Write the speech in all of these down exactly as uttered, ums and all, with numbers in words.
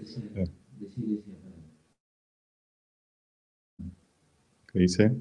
¿Qué dice?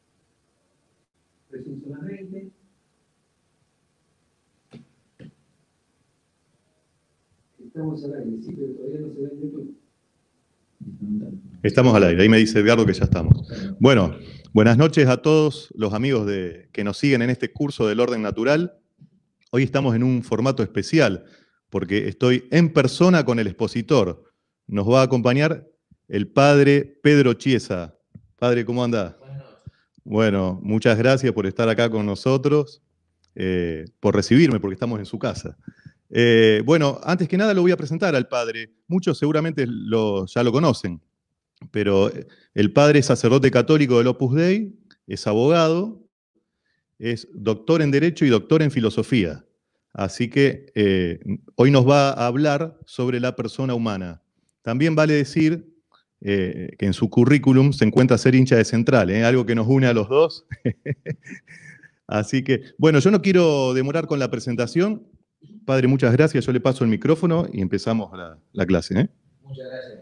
Estamos al aire, sí, pero todavía no se ve en YouTube. Estamos al aire, ahí me dice Edgardo que ya estamos. Bueno, buenas noches a todos los amigos de, que nos siguen en este curso del orden natural. Hoy estamos en un formato especial, porque estoy en persona con el expositor. Nos va a acompañar el padre Pedro Chiesa. Padre, ¿cómo anda? Bueno, muchas gracias por estar acá con nosotros, eh, por recibirme, porque estamos en su casa. Eh, bueno, antes que nada lo voy a presentar al padre. Muchos seguramente lo, ya lo conocen, pero el padre es sacerdote católico del Opus Dei, es abogado, es doctor en Derecho y doctor en Filosofía. Así que eh, hoy nos va a hablar sobre la persona humana. También vale decir eh, que en su currículum se encuentra ser hincha de Central, ¿eh? Algo que nos une a los dos. Así que, bueno, yo no quiero demorar con la presentación. Padre, muchas gracias. Yo le paso el micrófono y empezamos la, la clase, ¿eh? Muchas gracias.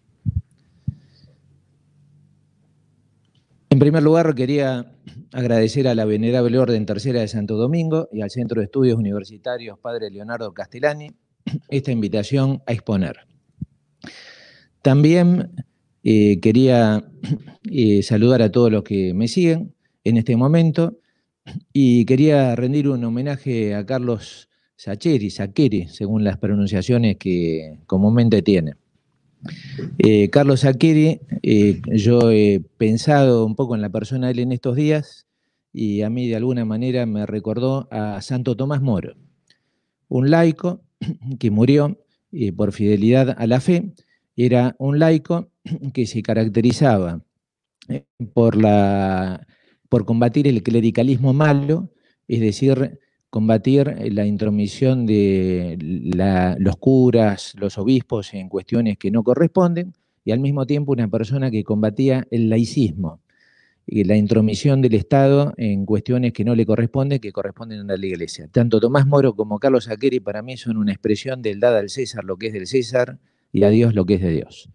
En primer lugar, quería agradecer a la Venerable Orden Tercera de Santo Domingo y al Centro de Estudios Universitarios Padre Leonardo Castellani esta invitación a exponer. También eh, quería eh, saludar a todos los que me siguen en este momento y quería rendir un homenaje a Carlos Sacheri, Saccheri, según las pronunciaciones que comúnmente tiene. Eh, Carlos Saccheri, eh, yo he pensado un poco en la persona de él en estos días y a mí de alguna manera me recordó a Santo Tomás Moro, un laico que murió eh, por fidelidad a la fe. Era un laico que se caracterizaba eh, por, la, por combatir el clericalismo malo, es decir, combatir la intromisión de la, los curas, los obispos en cuestiones que no corresponden, y al mismo tiempo una persona que combatía el laicismo, y la intromisión del Estado en cuestiones que no le corresponden, que corresponden a la Iglesia. Tanto Tomás Moro como Carlos Saccheri para mí son una expresión del dar al César lo que es del César y a Dios lo que es de Dios.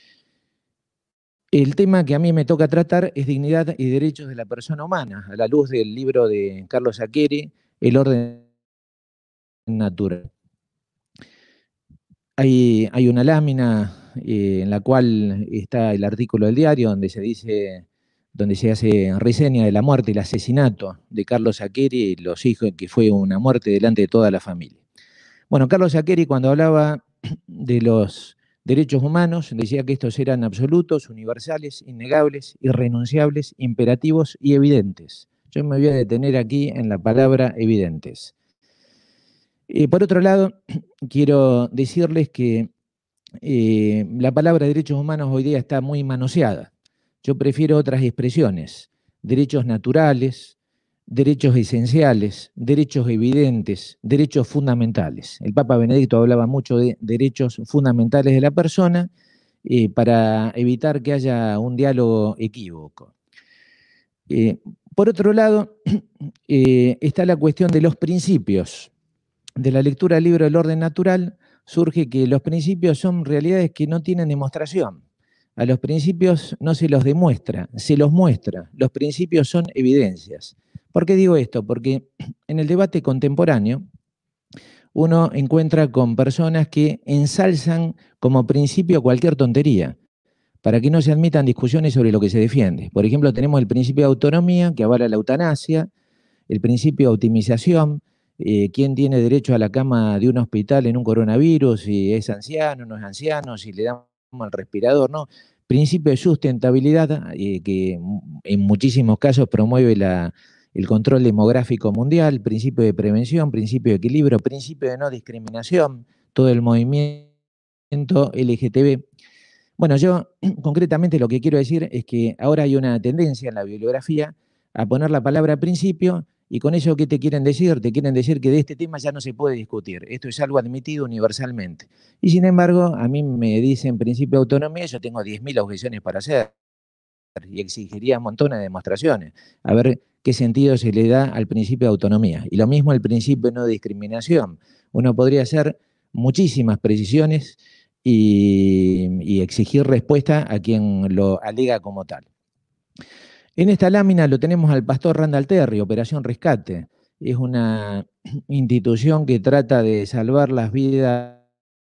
El tema que a mí me toca tratar es dignidad y derechos de la persona humana, a la luz del libro de Carlos Saccheri, El orden natural. Hay, hay una lámina eh, en la cual está el artículo del diario donde se dice, donde se hace reseña de la muerte y el asesinato de Carlos Saccheri y los hijos, que fue una muerte delante de toda la familia. Bueno, Carlos Saccheri, cuando hablaba de los derechos humanos, decía que estos eran absolutos, universales, innegables, irrenunciables, imperativos y evidentes. Yo me voy a detener aquí en la palabra evidentes. Eh, por otro lado, quiero decirles que eh, la palabra derechos humanos hoy día está muy manoseada. Yo prefiero otras expresiones: derechos naturales, derechos esenciales, derechos evidentes, derechos fundamentales. El Papa Benedicto hablaba mucho de derechos fundamentales de la persona eh, para evitar que haya un diálogo equívoco. Eh, por otro lado, eh, está la cuestión de los principios. De la lectura del libro del orden natural surge que los principios son realidades que no tienen demostración. A los principios no se los demuestra, se los muestra. Los principios son evidencias. ¿Por qué digo esto? Porque en el debate contemporáneo uno encuentra con personas que ensalzan como principio cualquier tontería para que no se admitan discusiones sobre lo que se defiende. Por ejemplo, tenemos el principio de autonomía que avala la eutanasia, el principio de optimización, eh, quién tiene derecho a la cama de un hospital en un coronavirus, si es anciano, no es anciano, si le damos al respirador, no. Principio de sustentabilidad, eh, que en muchísimos casos promueve la, el control demográfico mundial, principio de prevención, principio de equilibrio, principio de no discriminación, todo el movimiento L G T B. Bueno, yo concretamente lo que quiero decir es que ahora hay una tendencia en la bibliografía a poner la palabra principio, y con eso, ¿qué te quieren decir? Te quieren decir que de este tema ya no se puede discutir. Esto es algo admitido universalmente. Y sin embargo, a mí me dicen principio de autonomía, yo tengo diez mil objeciones para hacer y exigiría montones de demostraciones. A ver qué sentido se le da al principio de autonomía. Y lo mismo el principio de no discriminación. Uno podría hacer muchísimas precisiones y, y exigir respuesta a quien lo alega como tal. En esta lámina lo tenemos al pastor Randall Terry, Operación Rescate. Es una institución que trata de salvar las vidas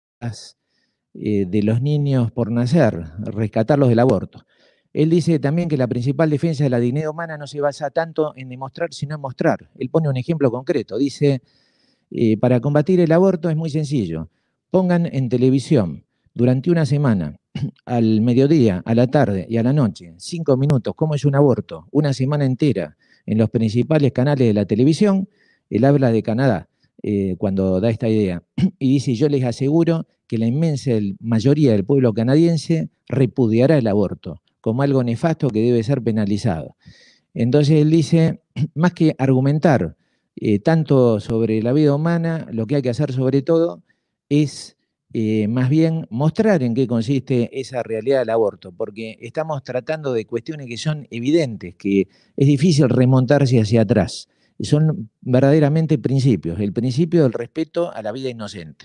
eh, de los niños por nacer, rescatarlos del aborto. Él dice también que la principal defensa de la dignidad humana no se basa tanto en demostrar, sino en mostrar. Él pone un ejemplo concreto. Dice, eh, para combatir el aborto es muy sencillo. Pongan en televisión durante una semana, al mediodía, a la tarde y a la noche, cinco minutos, cómo es un aborto, una semana entera, en los principales canales de la televisión. Él habla de Canadá eh, cuando da esta idea. Y dice, yo les aseguro que la inmensa mayoría del pueblo canadiense repudiará el aborto como algo nefasto que debe ser penalizado. Entonces él dice, más que argumentar eh, tanto sobre la vida humana, lo que hay que hacer sobre todo es eh, más bien mostrar en qué consiste esa realidad del aborto, porque estamos tratando de cuestiones que son evidentes, que es difícil remontarse hacia atrás. Son verdaderamente principios, el principio del respeto a la vida inocente.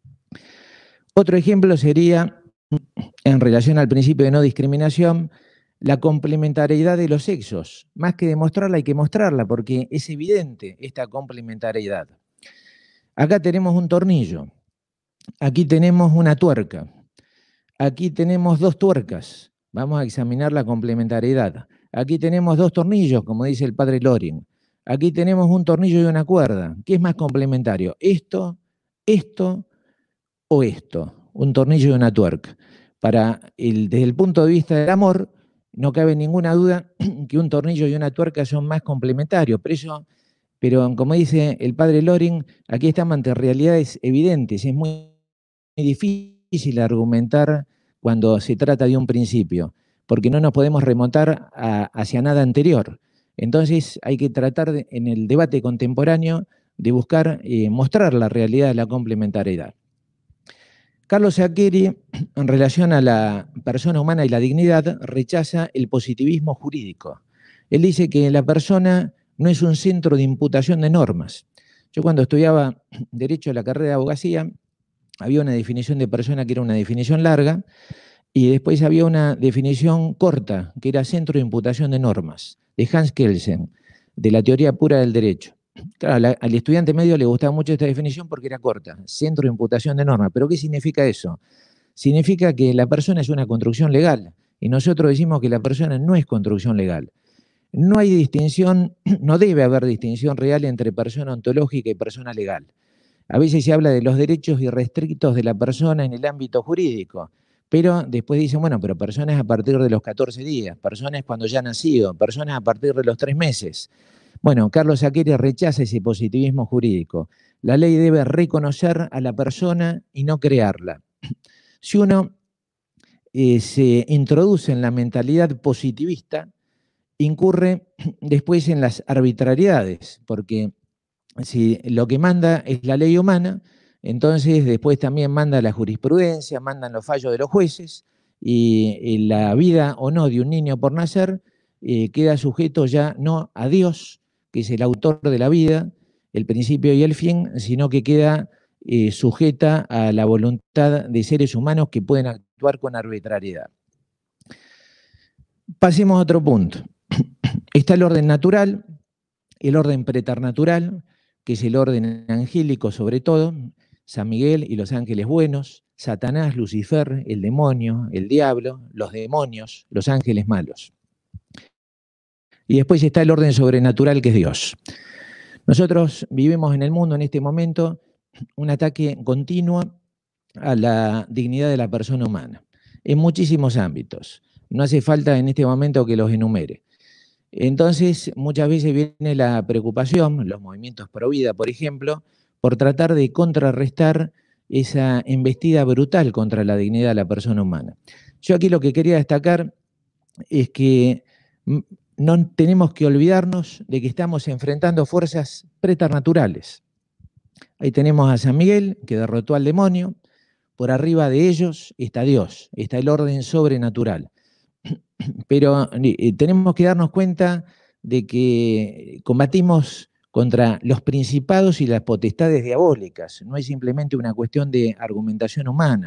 Otro ejemplo sería, en relación al principio de no discriminación, la complementariedad de los sexos. Más que demostrarla, hay que mostrarla, porque es evidente esta complementariedad. Acá tenemos un tornillo, aquí tenemos una tuerca, aquí tenemos dos tuercas. Vamos a examinar la complementariedad. Aquí tenemos dos tornillos, como dice el padre Loring. Aquí tenemos un tornillo y una cuerda. ¿Qué es más complementario? ¿Esto, esto o esto? Un tornillo y una tuerca. Para el, desde el punto de vista del amor, no cabe ninguna duda que un tornillo y una tuerca son más complementarios, pero, eso, pero como dice el padre Loring, aquí estamos ante realidades evidentes. Es muy difícil argumentar cuando se trata de un principio, porque no nos podemos remontar a, hacia nada anterior. Entonces hay que tratar de, en el debate contemporáneo de buscar eh, mostrar la realidad de la complementariedad. Carlos Saccheri, en relación a la persona humana y la dignidad, rechaza el positivismo jurídico. Él dice que la persona no es un centro de imputación de normas. Yo cuando estudiaba Derecho de la carrera de abogacía, había una definición de persona que era una definición larga, y después había una definición corta, que era centro de imputación de normas, de Hans Kelsen, de la teoría pura del derecho. Claro, la, al estudiante medio le gustaba mucho esta definición porque era corta, centro de imputación de normas. ¿Pero qué significa eso? Significa que la persona es una construcción legal, y nosotros decimos que la persona no es construcción legal. No hay distinción, no debe haber distinción real entre persona ontológica y persona legal. A veces se habla de los derechos irrestrictos de la persona en el ámbito jurídico, pero después dicen, bueno, pero personas a partir de los catorce días, personas cuando ya han nacido, personas a partir de los tres meses. Bueno, Carlos Saccheri rechaza ese positivismo jurídico. La ley debe reconocer a la persona y no crearla. Si uno eh, se introduce en la mentalidad positivista, incurre después en las arbitrariedades, porque si lo que manda es la ley humana, entonces después también manda la jurisprudencia, mandan los fallos de los jueces, y, y la vida o no de un niño por nacer eh, queda sujeto ya no a Dios, que es el autor de la vida, el principio y el fin, sino que queda eh, sujeta a la voluntad de seres humanos que pueden actuar con arbitrariedad. Pasemos a otro punto. Está el orden natural, el orden preternatural, que es el orden angélico sobre todo, San Miguel y los ángeles buenos, Satanás, Lucifer, el demonio, el diablo, los demonios, los ángeles malos. Y después está el orden sobrenatural, que es Dios. Nosotros vivimos en el mundo en este momento un ataque continuo a la dignidad de la persona humana, en muchísimos ámbitos. No hace falta en este momento que los enumere. Entonces, muchas veces viene la preocupación, los movimientos pro vida, por ejemplo, por tratar de contrarrestar esa embestida brutal contra la dignidad de la persona humana. Yo aquí lo que quería destacar es que no tenemos que olvidarnos de que estamos enfrentando fuerzas preternaturales. Ahí tenemos a San Miguel, que derrotó al demonio. Por arriba de ellos está Dios, está el orden sobrenatural. Pero eh, tenemos que darnos cuenta de que combatimos contra los principados y las potestades diabólicas. No es simplemente una cuestión de argumentación humana.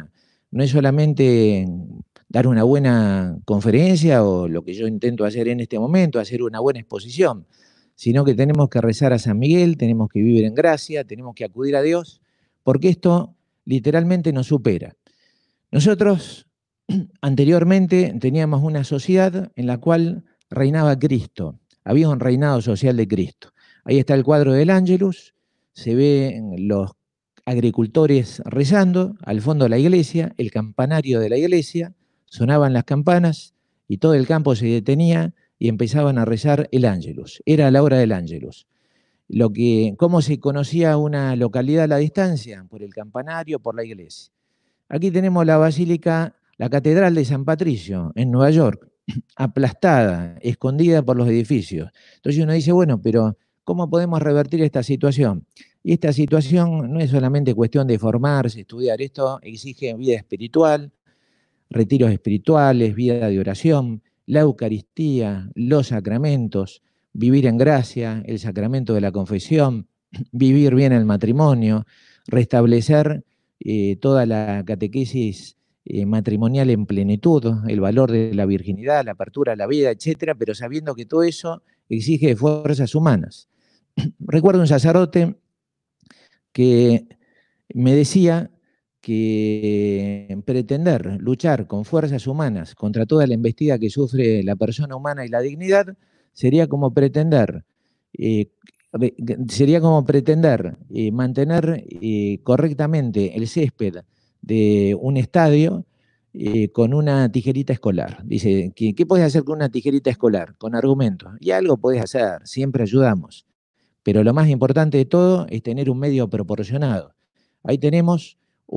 no es solamente dar una buena conferencia o lo que yo intento hacer en este momento, hacer una buena exposición, sino que tenemos que rezar a San Miguel, tenemos que vivir en gracia, tenemos que acudir a Dios, porque esto literalmente nos supera. Nosotros anteriormente teníamos una sociedad en la cual reinaba Cristo, había un reinado social de Cristo. Ahí está el cuadro del Ángelus, se ven los agricultores rezando, al fondo de la iglesia, el campanario de la iglesia, sonaban las campanas y todo el campo se detenía y empezaban a rezar el Ángelus. Era la hora del Ángelus. Lo que, ¿cómo se conocía una localidad a la distancia? Por el campanario, por la iglesia. Aquí tenemos la basílica, la Catedral de San Patricio, en Nueva York, aplastada, escondida por los edificios. Entonces uno dice, bueno, pero ¿cómo podemos revertir esta situación? Y esta situación no es solamente cuestión de formarse, estudiar, esto exige vida espiritual, retiros espirituales, vida de oración, la Eucaristía, los sacramentos, vivir en gracia, el sacramento de la confesión, vivir bien el matrimonio, restablecer eh, toda la catequesis eh, matrimonial en plenitud, el valor de la virginidad, la apertura a la vida, etcétera, pero sabiendo que todo eso exige fuerzas humanas. Recuerdo un sacerdote que me decía que pretender luchar con fuerzas humanas contra toda la embestida que sufre la persona humana y la dignidad sería como pretender, eh, sería como pretender eh, mantener eh, correctamente el césped de un estadio eh, con una tijerita escolar. Dice, ¿qué, ¿qué puedes hacer con una tijerita escolar? Con argumentos. Y algo puedes hacer, siempre ayudamos. Pero lo más importante de todo es tener un medio proporcionado. Ahí tenemos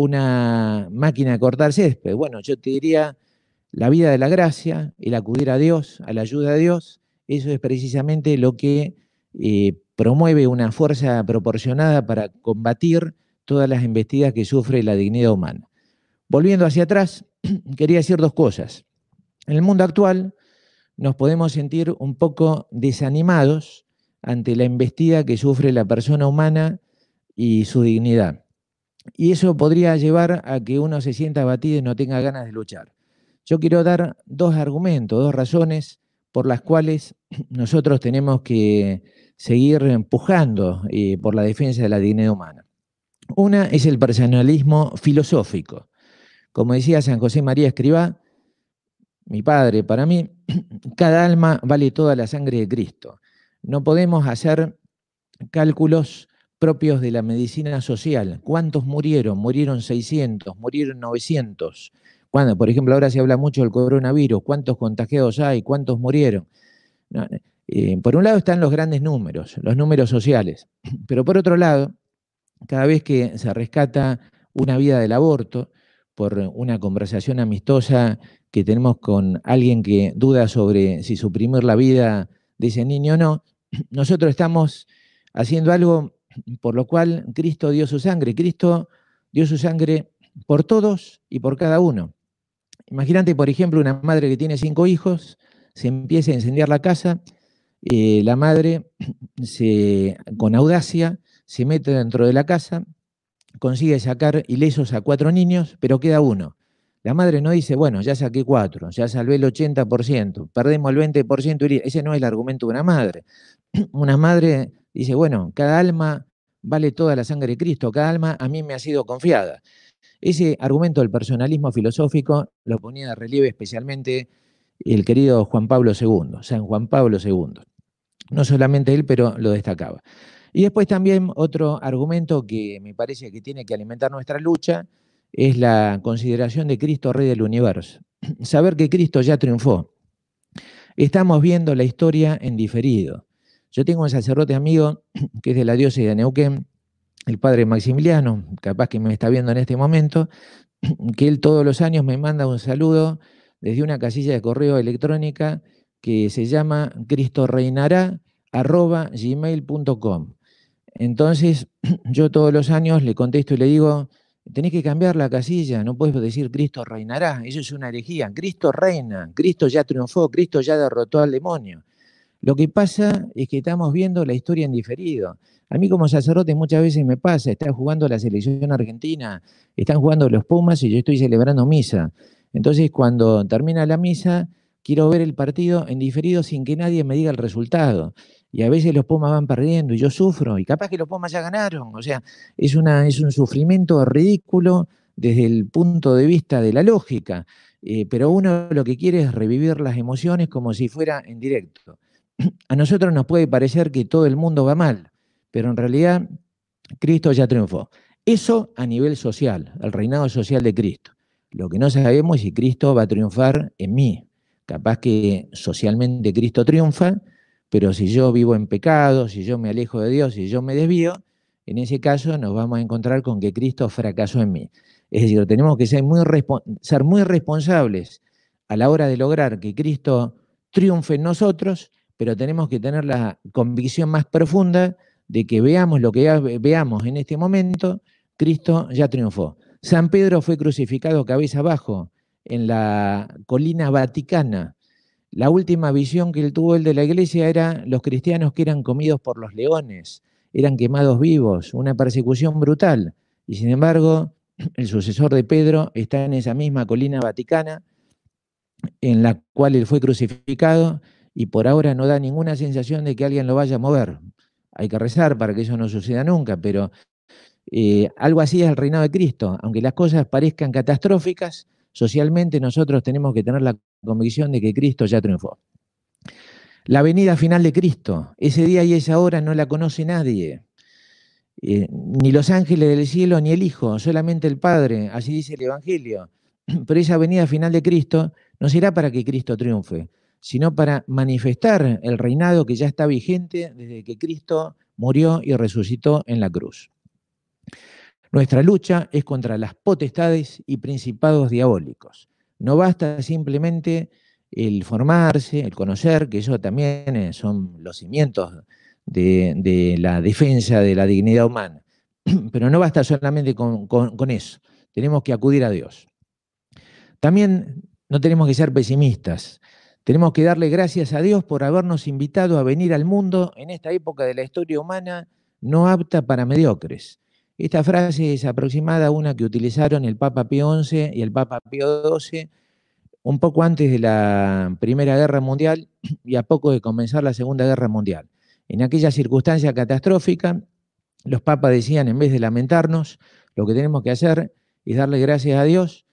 una máquina de cortar césped. Bueno, yo te diría la vida de la gracia, el acudir a Dios, a la ayuda de Dios, eso es precisamente lo que eh, promueve una fuerza proporcionada para combatir todas las embestidas que sufre la dignidad humana. Volviendo hacia atrás, quería decir dos cosas. En el mundo actual nos podemos sentir un poco desanimados ante la embestida que sufre la persona humana y su dignidad. Y eso podría llevar a que uno se sienta abatido y no tenga ganas de luchar. Yo quiero dar dos argumentos, dos razones por las cuales nosotros tenemos que seguir empujando eh, por la defensa de la dignidad humana. Una es el personalismo filosófico. Como decía San José María Escrivá, mi padre, para mí, cada alma vale toda la sangre de Cristo. No podemos hacer cálculos propios de la medicina social. ¿Cuántos murieron? Murieron seiscientos, murieron novecientos. Cuando, por ejemplo, ahora se habla mucho del coronavirus. ¿Cuántos contagiados hay? ¿Cuántos murieron? No, eh, por un lado están los grandes números, los números sociales. Pero por otro lado, cada vez que se rescata una vida del aborto, por una conversación amistosa que tenemos con alguien que duda sobre si suprimir la vida de ese niño o no, nosotros estamos haciendo algo por lo cual Cristo dio su sangre. Cristo dio su sangre por todos y por cada uno. Imagínate, por ejemplo, una madre que tiene cinco hijos, se empieza a incendiar la casa, eh, la madre se, con audacia se mete dentro de la casa, consigue sacar ilesos a cuatro niños, pero queda uno. La madre no dice, bueno, ya saqué cuatro, ya salvé el ochenta por ciento, perdemos el veinte por ciento. Ese no es el argumento de una madre. Una madre dice, bueno, cada alma vale toda la sangre de Cristo, cada alma a mí me ha sido confiada. Ese argumento del personalismo filosófico lo ponía de relieve especialmente el querido Juan Pablo segundo, San Juan Pablo segundo. No solamente él, pero lo destacaba. Y después también otro argumento que me parece que tiene que alimentar nuestra lucha es la consideración de Cristo Rey del Universo. Saber que Cristo ya triunfó. Estamos viendo la historia en diferido. Yo tengo un sacerdote amigo que es de la diócesis de Neuquén, el padre Maximiliano, capaz que me está viendo en este momento, que él todos los años me manda un saludo desde una casilla de correo electrónica que se llama cristorreinará arroba gmail punto com. Entonces, yo todos los años le contesto y le digo, tenés que cambiar la casilla, no puedes decir Cristo reinará, eso es una herejía. Cristo reina, Cristo ya triunfó, Cristo ya derrotó al demonio. Lo que pasa es que estamos viendo la historia en diferido. A mí como sacerdote muchas veces me pasa, está jugando la selección argentina, están jugando los Pumas y yo estoy celebrando misa. Entonces cuando termina la misa, quiero ver el partido en diferido sin que nadie me diga el resultado. Y a veces los Pumas van perdiendo y yo sufro, y capaz que los Pumas ya ganaron. O sea, es, una, es un sufrimiento ridículo desde el punto de vista de la lógica. Eh, pero uno lo que quiere es revivir las emociones como si fuera en directo. A nosotros nos puede parecer que todo el mundo va mal, pero en realidad Cristo ya triunfó. Eso a nivel social, el reinado social de Cristo. Lo que no sabemos es si Cristo va a triunfar en mí. Capaz que socialmente Cristo triunfa, pero si yo vivo en pecado, si yo me alejo de Dios, si yo me desvío, en ese caso nos vamos a encontrar con que Cristo fracasó en mí. Es decir, tenemos que ser muy, ser muy responsables a la hora de lograr que Cristo triunfe en nosotros, pero tenemos que tener la convicción más profunda de que veamos lo que veamos en este momento, Cristo ya triunfó. San Pedro fue crucificado cabeza abajo en la colina vaticana. La última visión que él tuvo él de la iglesia era los cristianos que eran comidos por los leones, eran quemados vivos, una persecución brutal. Y sin embargo, el sucesor de Pedro está en esa misma colina vaticana en la cual él fue crucificado y por ahora no da ninguna sensación de que alguien lo vaya a mover. Hay que rezar para que eso no suceda nunca, pero eh, algo así es el reinado de Cristo. Aunque las cosas parezcan catastróficas, socialmente nosotros tenemos que tener la convicción de que Cristo ya triunfó. La venida final de Cristo, ese día y esa hora no la conoce nadie. Eh, ni los ángeles del cielo ni el Hijo, solamente el Padre, así dice el Evangelio. Pero esa venida final de Cristo no será para que Cristo triunfe, sino para manifestar el reinado que ya está vigente desde que Cristo murió y resucitó en la cruz. Nuestra lucha es contra las potestades y principados diabólicos. No basta simplemente el formarse, el conocer, que eso también son los cimientos de, de la defensa de la dignidad humana. Pero no basta solamente con, con, con eso, tenemos que acudir a Dios. También no tenemos que ser pesimistas, tenemos que darle gracias a Dios por habernos invitado a venir al mundo en esta época de la historia humana no apta para mediocres. Esta frase es aproximada a una que utilizaron el Papa Pío once y el Papa Pío doce un poco antes de la Primera Guerra Mundial y a poco de comenzar la Segunda Guerra Mundial. En aquella circunstancia catastrófica, los papas decían, en vez de lamentarnos, lo que tenemos que hacer es darle gracias a Dios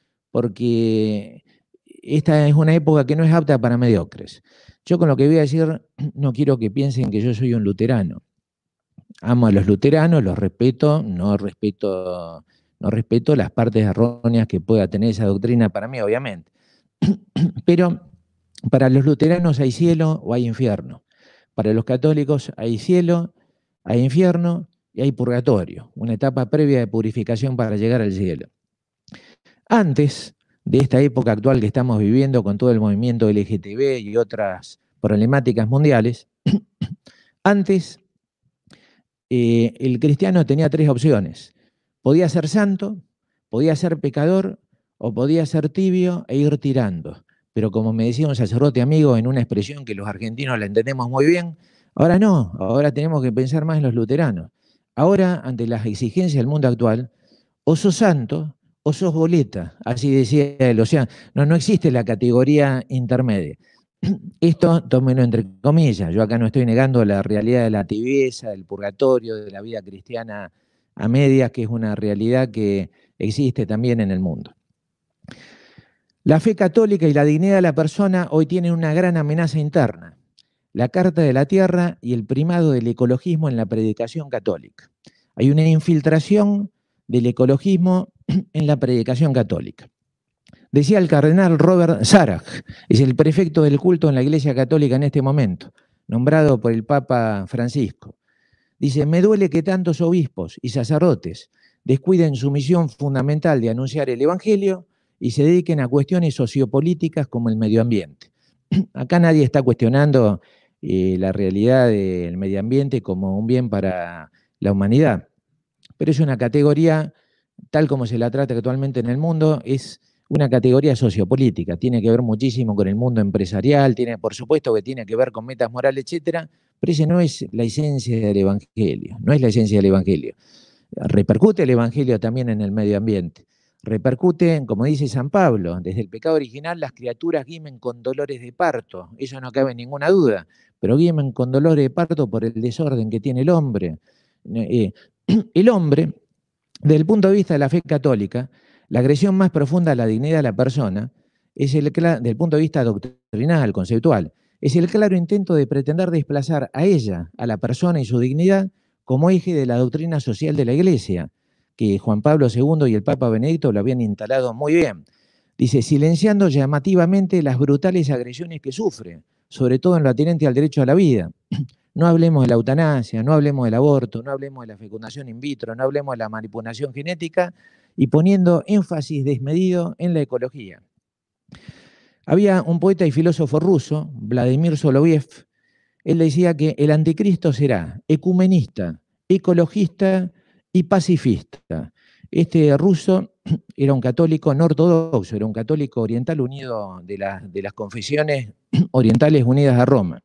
porque esta es una época que no es apta para mediocres. Yo con lo que voy a decir no quiero que piensen que yo soy un luterano. Amo a los luteranos, los respeto, no respeto, no respeto las partes erróneas que pueda tener esa doctrina para mí, obviamente. Pero para los luteranos hay cielo o hay infierno. Para los católicos hay cielo, hay infierno y hay purgatorio, una etapa previa de purificación para llegar al cielo. Antes de esta época actual que estamos viviendo con todo el movimiento L G T B y otras problemáticas mundiales, antes eh, el cristiano tenía tres opciones. Podía ser santo, podía ser pecador o podía ser tibio e ir tirando. Pero como me decía un sacerdote amigo en una expresión que los argentinos la entendemos muy bien, ahora no, ahora tenemos que pensar más en los luteranos. Ahora, ante las exigencias del mundo actual, o sos santo o sos boleta, así decía él. O sea, no, no existe la categoría intermedia. Esto, tómenlo entre comillas, yo acá no estoy negando la realidad de la tibieza, del purgatorio, de la vida cristiana a medias, que es una realidad que existe también en el mundo. La fe católica y la dignidad de la persona hoy tienen una gran amenaza interna, la Carta de la Tierra y el primado del ecologismo en la predicación católica. Hay una infiltración del ecologismo en la predicación católica. Decía el cardenal Robert Sarach, es el prefecto del culto en la Iglesia Católica en este momento, nombrado por el Papa Francisco. Dice, me duele que tantos obispos y sacerdotes descuiden su misión fundamental de anunciar el Evangelio y se dediquen a cuestiones sociopolíticas como el medio ambiente. Acá nadie está cuestionando eh, la realidad del medio ambiente como un bien para la humanidad, pero es una categoría, tal como se la trata actualmente en el mundo, es una categoría sociopolítica, tiene que ver muchísimo con el mundo empresarial, tiene, por supuesto que tiene que ver con metas morales, etcétera, pero ese no es la esencia del Evangelio, no es la esencia del Evangelio. Repercute el Evangelio también en el medio ambiente. Repercute, como dice San Pablo, desde el pecado original las criaturas gimen con dolores de parto, eso no cabe ninguna duda, pero gimen con dolores de parto por el desorden que tiene el hombre. Eh, el hombre, desde el punto de vista de la fe católica, la agresión más profunda a la dignidad de la persona, es el, desde el punto de vista doctrinal, conceptual, es el claro intento de pretender desplazar a ella, a la persona y su dignidad, como eje de la doctrina social de la Iglesia, que Juan Pablo segundo y el Papa Benedicto lo habían instalado muy bien. Dice, silenciando llamativamente las brutales agresiones que sufre, sobre todo en lo atinente al derecho a la vida. No hablemos de la eutanasia, no hablemos del aborto, no hablemos de la fecundación in vitro, no hablemos de la manipulación genética, y poniendo énfasis desmedido en la ecología. Había un poeta y filósofo ruso, Vladimir Soloviev. Él decía que el anticristo será ecumenista, ecologista y pacifista. Este ruso era un católico no ortodoxo, era un católico oriental unido de, la, de las confesiones orientales unidas a Roma.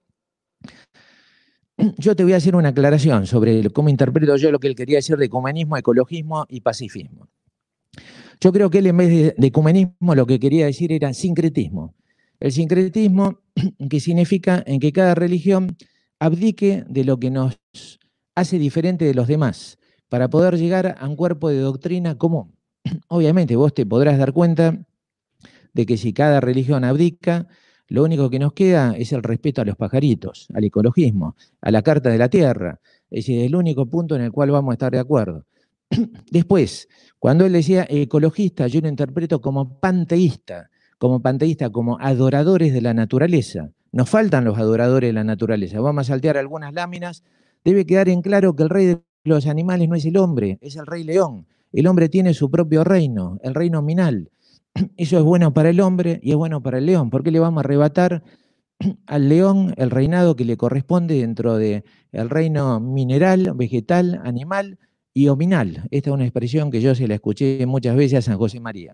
Yo te voy a hacer una aclaración sobre cómo interpreto yo lo que él quería decir de ecumenismo, ecologismo y pacifismo. Yo creo que él en vez de, de ecumenismo lo que quería decir era sincretismo. El sincretismo que significa en que cada religión abdique de lo que nos hace diferente de los demás para poder llegar a un cuerpo de doctrina común. Obviamente vos te podrás dar cuenta de que si cada religión abdica, lo único que nos queda es el respeto a los pajaritos, al ecologismo, a la Carta de la Tierra. Es decir, es el único punto en el cual vamos a estar de acuerdo. Después, cuando él decía ecologista, yo lo interpreto como panteísta, como panteísta, como adoradores de la naturaleza. Nos faltan los adoradores de la naturaleza. Vamos a saltear algunas láminas. Debe quedar en claro que el rey de los animales no es el hombre, es el rey león. El hombre tiene su propio reino, el reino minal. Eso es bueno para el hombre y es bueno para el león. ¿Por qué le vamos a arrebatar al león el reinado que le corresponde dentro del reino mineral, vegetal, animal y hominal? Esta es una expresión que yo se la escuché muchas veces a San José María.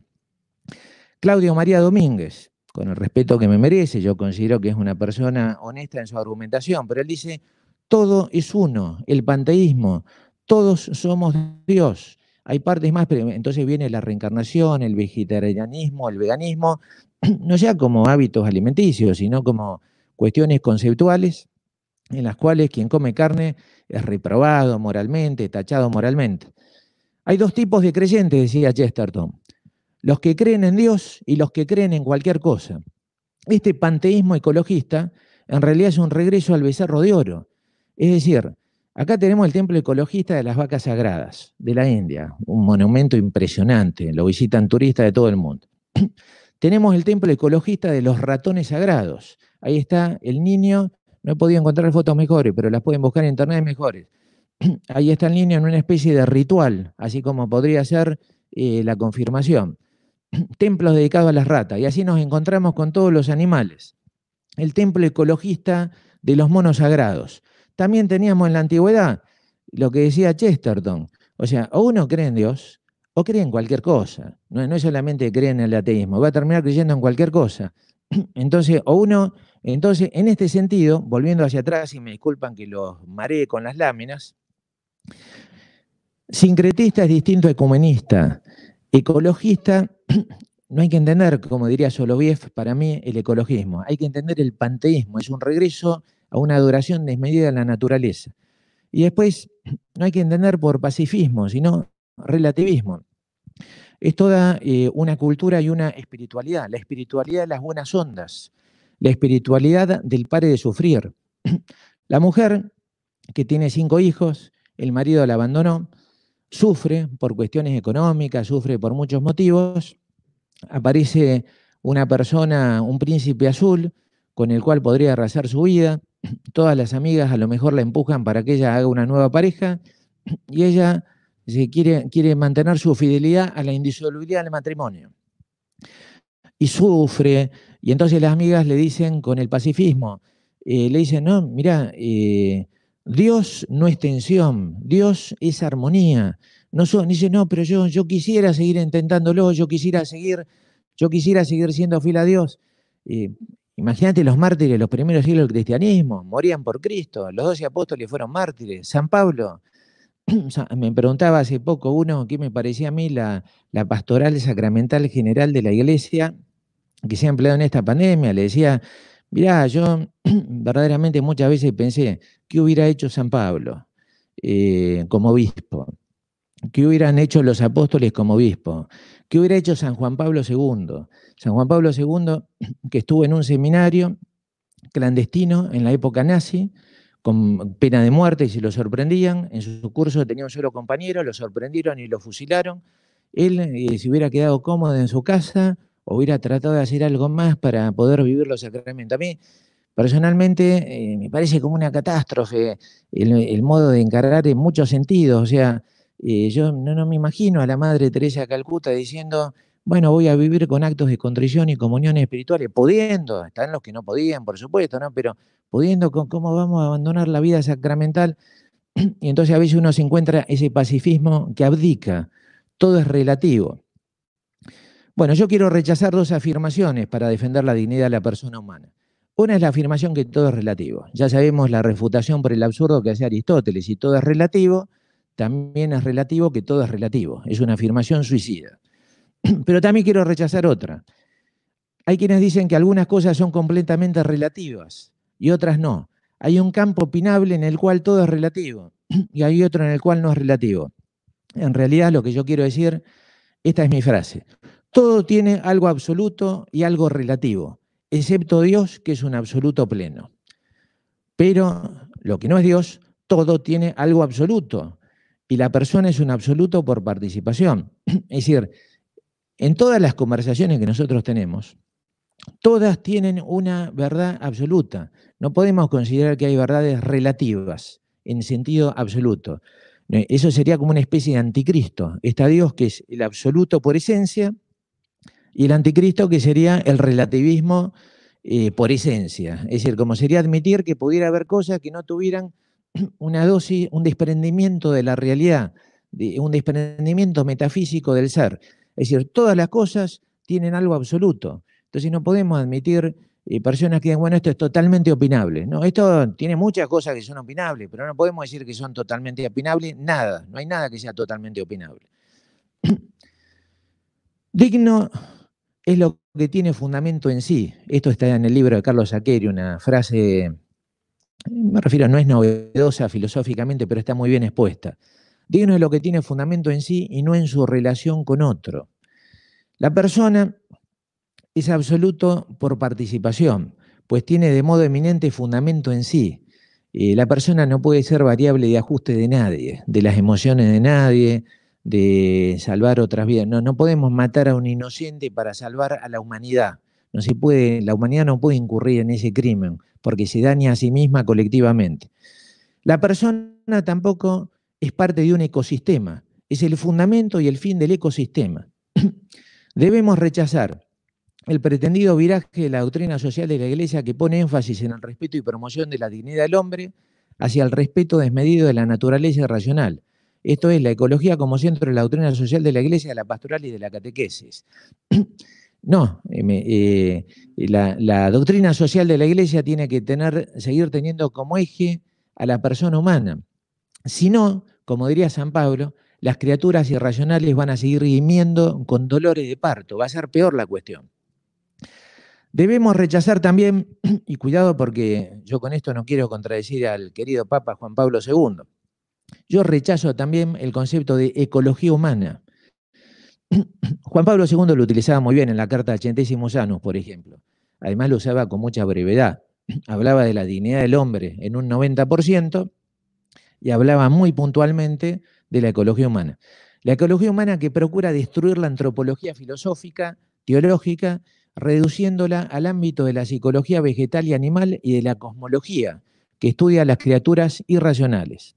Claudio María Domínguez, con el respeto que me merece, yo considero que es una persona honesta en su argumentación, pero él dice, todo es uno, el panteísmo, todos somos Dios. Hay partes más, pero entonces viene la reencarnación, el vegetarianismo, el veganismo, no ya como hábitos alimenticios, sino como cuestiones conceptuales en las cuales quien come carne es reprobado moralmente, tachado moralmente. Hay dos tipos de creyentes, decía Chesterton, los que creen en Dios y los que creen en cualquier cosa. Este panteísmo ecologista en realidad es un regreso al becerro de oro. Es decir, acá tenemos el templo ecologista de las vacas sagradas de la India, un monumento impresionante, lo visitan turistas de todo el mundo. Tenemos el templo ecologista de los ratones sagrados. Ahí está el niño, no he podido encontrar fotos mejores, pero las pueden buscar en internet mejores. Ahí está el niño en una especie de ritual, así como podría ser eh, la confirmación. Templos dedicados a las ratas, y así nos encontramos con todos los animales. El templo ecologista de los monos sagrados. También teníamos en la antigüedad lo que decía Chesterton. O sea, o uno cree en Dios o cree en cualquier cosa. No, no es solamente cree en el ateísmo, va a terminar creyendo en cualquier cosa. Entonces, o uno, entonces, en este sentido, volviendo hacia atrás, y me disculpan que los mareé con las láminas, sincretista es distinto a ecumenista. Ecologista, no hay que entender, como diría Soloviev, para mí, el ecologismo. Hay que entender el panteísmo, es un regreso a una adoración desmedida de la naturaleza. Y después, no hay que entender por pacifismo, sino relativismo. Es toda eh, una cultura y una espiritualidad. La espiritualidad de las buenas ondas, la espiritualidad del pare de sufrir. La mujer que tiene cinco hijos, el marido la abandonó, sufre por cuestiones económicas, sufre por muchos motivos, aparece una persona, un príncipe azul, con el cual podría arrasar su vida, todas las amigas a lo mejor la empujan para que ella haga una nueva pareja, y ella se quiere, quiere mantener su fidelidad a la indisolubilidad del matrimonio. Y sufre, y entonces las amigas le dicen con el pacifismo, eh, le dicen, no, mirá, eh, Dios no es tensión, Dios es armonía. No son, dice, no, pero yo, yo quisiera seguir intentándolo, yo quisiera seguir Yo quisiera seguir siendo fiel a Dios. Eh, Imagínate los mártires, los primeros siglos del cristianismo, morían por Cristo. Los doce apóstoles fueron mártires. San Pablo, me preguntaba hace poco uno qué me parecía a mí la, la pastoral sacramental general de la iglesia que se ha empleado en esta pandemia. Le decía, mirá, yo verdaderamente muchas veces pensé, ¿qué hubiera hecho San Pablo eh, como obispo? ¿Qué hubieran hecho los apóstoles como obispo? ¿Qué hubiera hecho San Juan Pablo segundo? San Juan Pablo segundo, que estuvo en un seminario clandestino en la época nazi, con pena de muerte si lo sorprendían. En su curso tenía un solo compañero, lo sorprendieron y lo fusilaron. Él eh, se hubiera quedado cómodo en su casa, o hubiera tratado de hacer algo más para poder vivir los sacramentos. A mí, personalmente, eh, me parece como una catástrofe el, el modo de encarar en muchos sentidos. O sea, eh, yo no, no me imagino a la Madre Teresa de Calcuta diciendo, bueno, voy a vivir con actos de contrición y comunión espirituales, pudiendo, están los que no podían, por supuesto, ¿no? Pero pudiendo, ¿cómo vamos a abandonar la vida sacramental? Y entonces a veces uno se encuentra ese pacifismo que abdica, todo es relativo. Bueno, yo quiero rechazar dos afirmaciones para defender la dignidad de la persona humana. Una es la afirmación que todo es relativo. Ya sabemos la refutación por el absurdo que hace Aristóteles. Si todo es relativo, también es relativo que todo es relativo. Es una afirmación suicida. Pero también quiero rechazar otra. Hay quienes dicen que algunas cosas son completamente relativas y otras no. Hay un campo opinable en el cual todo es relativo y hay otro en el cual no es relativo. En realidad, lo que yo quiero decir, esta es mi frase. Todo tiene algo absoluto y algo relativo, excepto Dios, que es un absoluto pleno. Pero lo que no es Dios, todo tiene algo absoluto y la persona es un absoluto por participación. Es decir, en todas las conversaciones que nosotros tenemos, todas tienen una verdad absoluta. No podemos considerar que hay verdades relativas en sentido absoluto. Eso sería como una especie de anticristo. Está Dios, que es el absoluto por esencia, y el anticristo, que sería el relativismo eh, por esencia. Es decir, como sería admitir que pudiera haber cosas que no tuvieran una dosis, un desprendimiento de la realidad, de un desprendimiento metafísico del ser. Es decir, todas las cosas tienen algo absoluto. Entonces no podemos admitir eh, personas que digan, bueno, esto es totalmente opinable. No, esto tiene muchas cosas que son opinables, pero no podemos decir que son totalmente opinables. Nada, no hay nada que sea totalmente opinable. Digno es lo que tiene fundamento en sí. Esto está en el libro de Carlos Saccheri, una frase, me refiero, no es novedosa filosóficamente, pero está muy bien expuesta. Digno es lo que tiene fundamento en sí y no en su relación con otro. La persona es absoluto por participación, pues tiene de modo eminente fundamento en sí. Eh, la persona no puede ser variable de ajuste de nadie, de las emociones de nadie, de salvar otras vidas. No, no podemos matar a un inocente para salvar a la humanidad. No se puede, la humanidad no puede incurrir en ese crimen, porque se daña a sí misma colectivamente. La persona tampoco es parte de un ecosistema, es el fundamento y el fin del ecosistema. Debemos rechazar el pretendido viraje de la doctrina social de la Iglesia, que pone énfasis en el respeto y promoción de la dignidad del hombre hacia el respeto desmedido de la naturaleza irracional. Esto es la ecología como centro de la doctrina social de la Iglesia, de la pastoral y de la catequesis. No, eh, eh, la, la doctrina social de la Iglesia tiene que tener, seguir teniendo como eje a la persona humana. Si no, como diría San Pablo, las criaturas irracionales van a seguir gimiendo con dolores de parto, va a ser peor la cuestión. Debemos rechazar también, y cuidado porque yo con esto no quiero contradecir al querido Papa Juan Pablo segundo, yo rechazo también el concepto de ecología humana. Juan Pablo segundo lo utilizaba muy bien en la Carta Centésimos Annus, por ejemplo. Además lo usaba con mucha brevedad. Hablaba de la dignidad del hombre en un noventa por ciento y hablaba muy puntualmente de la ecología humana. La ecología humana que procura destruir la antropología filosófica, teológica, reduciéndola al ámbito de la psicología vegetal y animal y de la cosmología, que estudia las criaturas irracionales.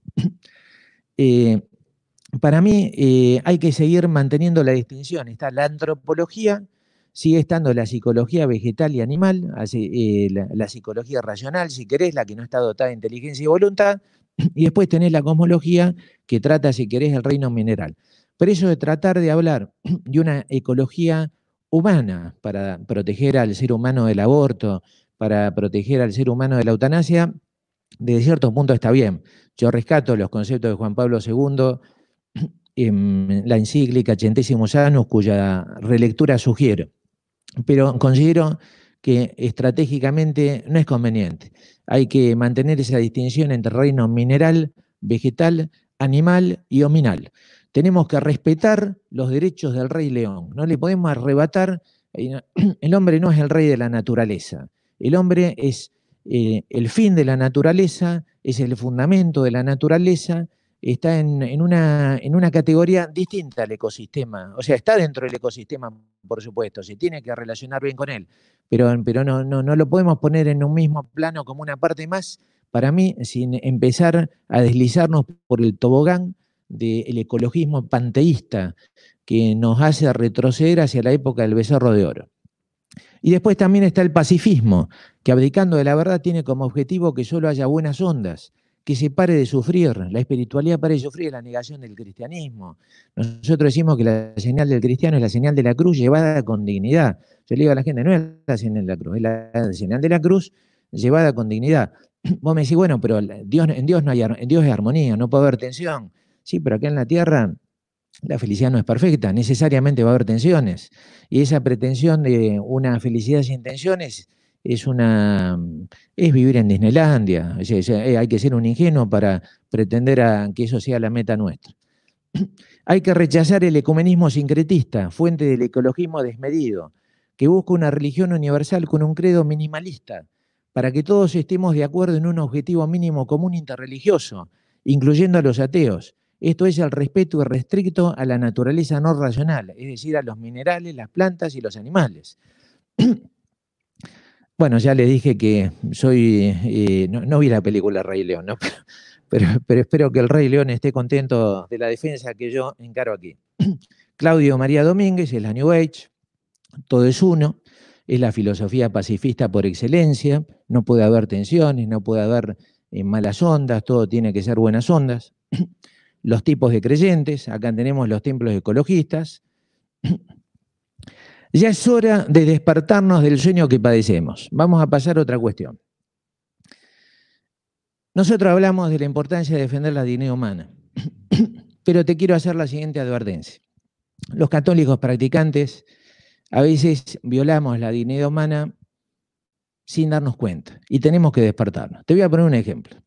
Eh, para mí eh, hay que seguir manteniendo la distinción. Está la antropología, sigue estando la psicología vegetal y animal, eh, la, la psicología racional, si querés, la que no está dotada de inteligencia y voluntad, y después tenés la cosmología, que trata, si querés, el reino mineral. Pero eso de tratar de hablar de una ecología humana, para proteger al ser humano del aborto, para proteger al ser humano de la eutanasia, desde cierto punto está bien. Yo rescato los conceptos de Juan Pablo segundo, en la encíclica Centésimos Annus, cuya relectura sugiero, pero considero que estratégicamente no es conveniente. Hay que mantener esa distinción entre reino mineral, vegetal, animal y hominal. Tenemos que respetar los derechos del rey león. No le podemos arrebatar. El hombre no es el rey de la naturaleza. El hombre es eh, el fin de la naturaleza, es el fundamento de la naturaleza, está en, en, una, en una categoría distinta al ecosistema. O sea, está dentro del ecosistema, por supuesto, se tiene que relacionar bien con él, pero, pero no, no, no lo podemos poner en un mismo plano como una parte más, para mí, sin empezar a deslizarnos por el tobogán del ecologismo panteísta que nos hace retroceder hacia la época del becerro de oro. Y después también está el pacifismo, que abdicando de la verdad tiene como objetivo que solo haya buenas ondas, que se pare de sufrir. La espiritualidad pare de sufrir, es la negación del cristianismo. Nosotros decimos que la señal del cristiano es la señal de la cruz llevada con dignidad. Yo le digo a la gente, no es la señal de la cruz, es la señal de la cruz llevada con dignidad. Vos me decís, bueno, pero Dios, en, Dios no hay, en Dios es armonía, no puede haber tensión. Sí, pero acá en la tierra la felicidad no es perfecta, necesariamente va a haber tensiones. Y esa pretensión de una felicidad sin tensiones es, una, es vivir en Disneylandia. O sea, hay que ser un ingenuo para pretender a que eso sea la meta nuestra. Hay que rechazar el ecumenismo sincretista, fuente del ecologismo desmedido, que busca una religión universal con un credo minimalista, para que todos estemos de acuerdo en un objetivo mínimo común interreligioso, incluyendo a los ateos. Esto es el respeto irrestricto a la naturaleza no racional, es decir, a los minerales, las plantas y los animales. Bueno, ya le dije que soy, eh, no, no vi la película Rey León, ¿no? pero, pero, pero espero que el Rey León esté contento de la defensa que yo encaro aquí. Claudio María Domínguez es la New Age, todo es uno, es la filosofía pacifista por excelencia, no puede haber tensiones, no puede haber eh, malas ondas, todo tiene que ser buenas ondas. Los tipos de creyentes, acá tenemos los templos ecologistas. Ya es hora de despertarnos del sueño que padecemos. Vamos a pasar a otra cuestión. Nosotros hablamos de la importancia de defender la dignidad humana, pero te quiero hacer la siguiente advertencia. Los católicos practicantes a veces violamos la dignidad humana sin darnos cuenta y tenemos que despertarnos. Te voy a poner un ejemplo.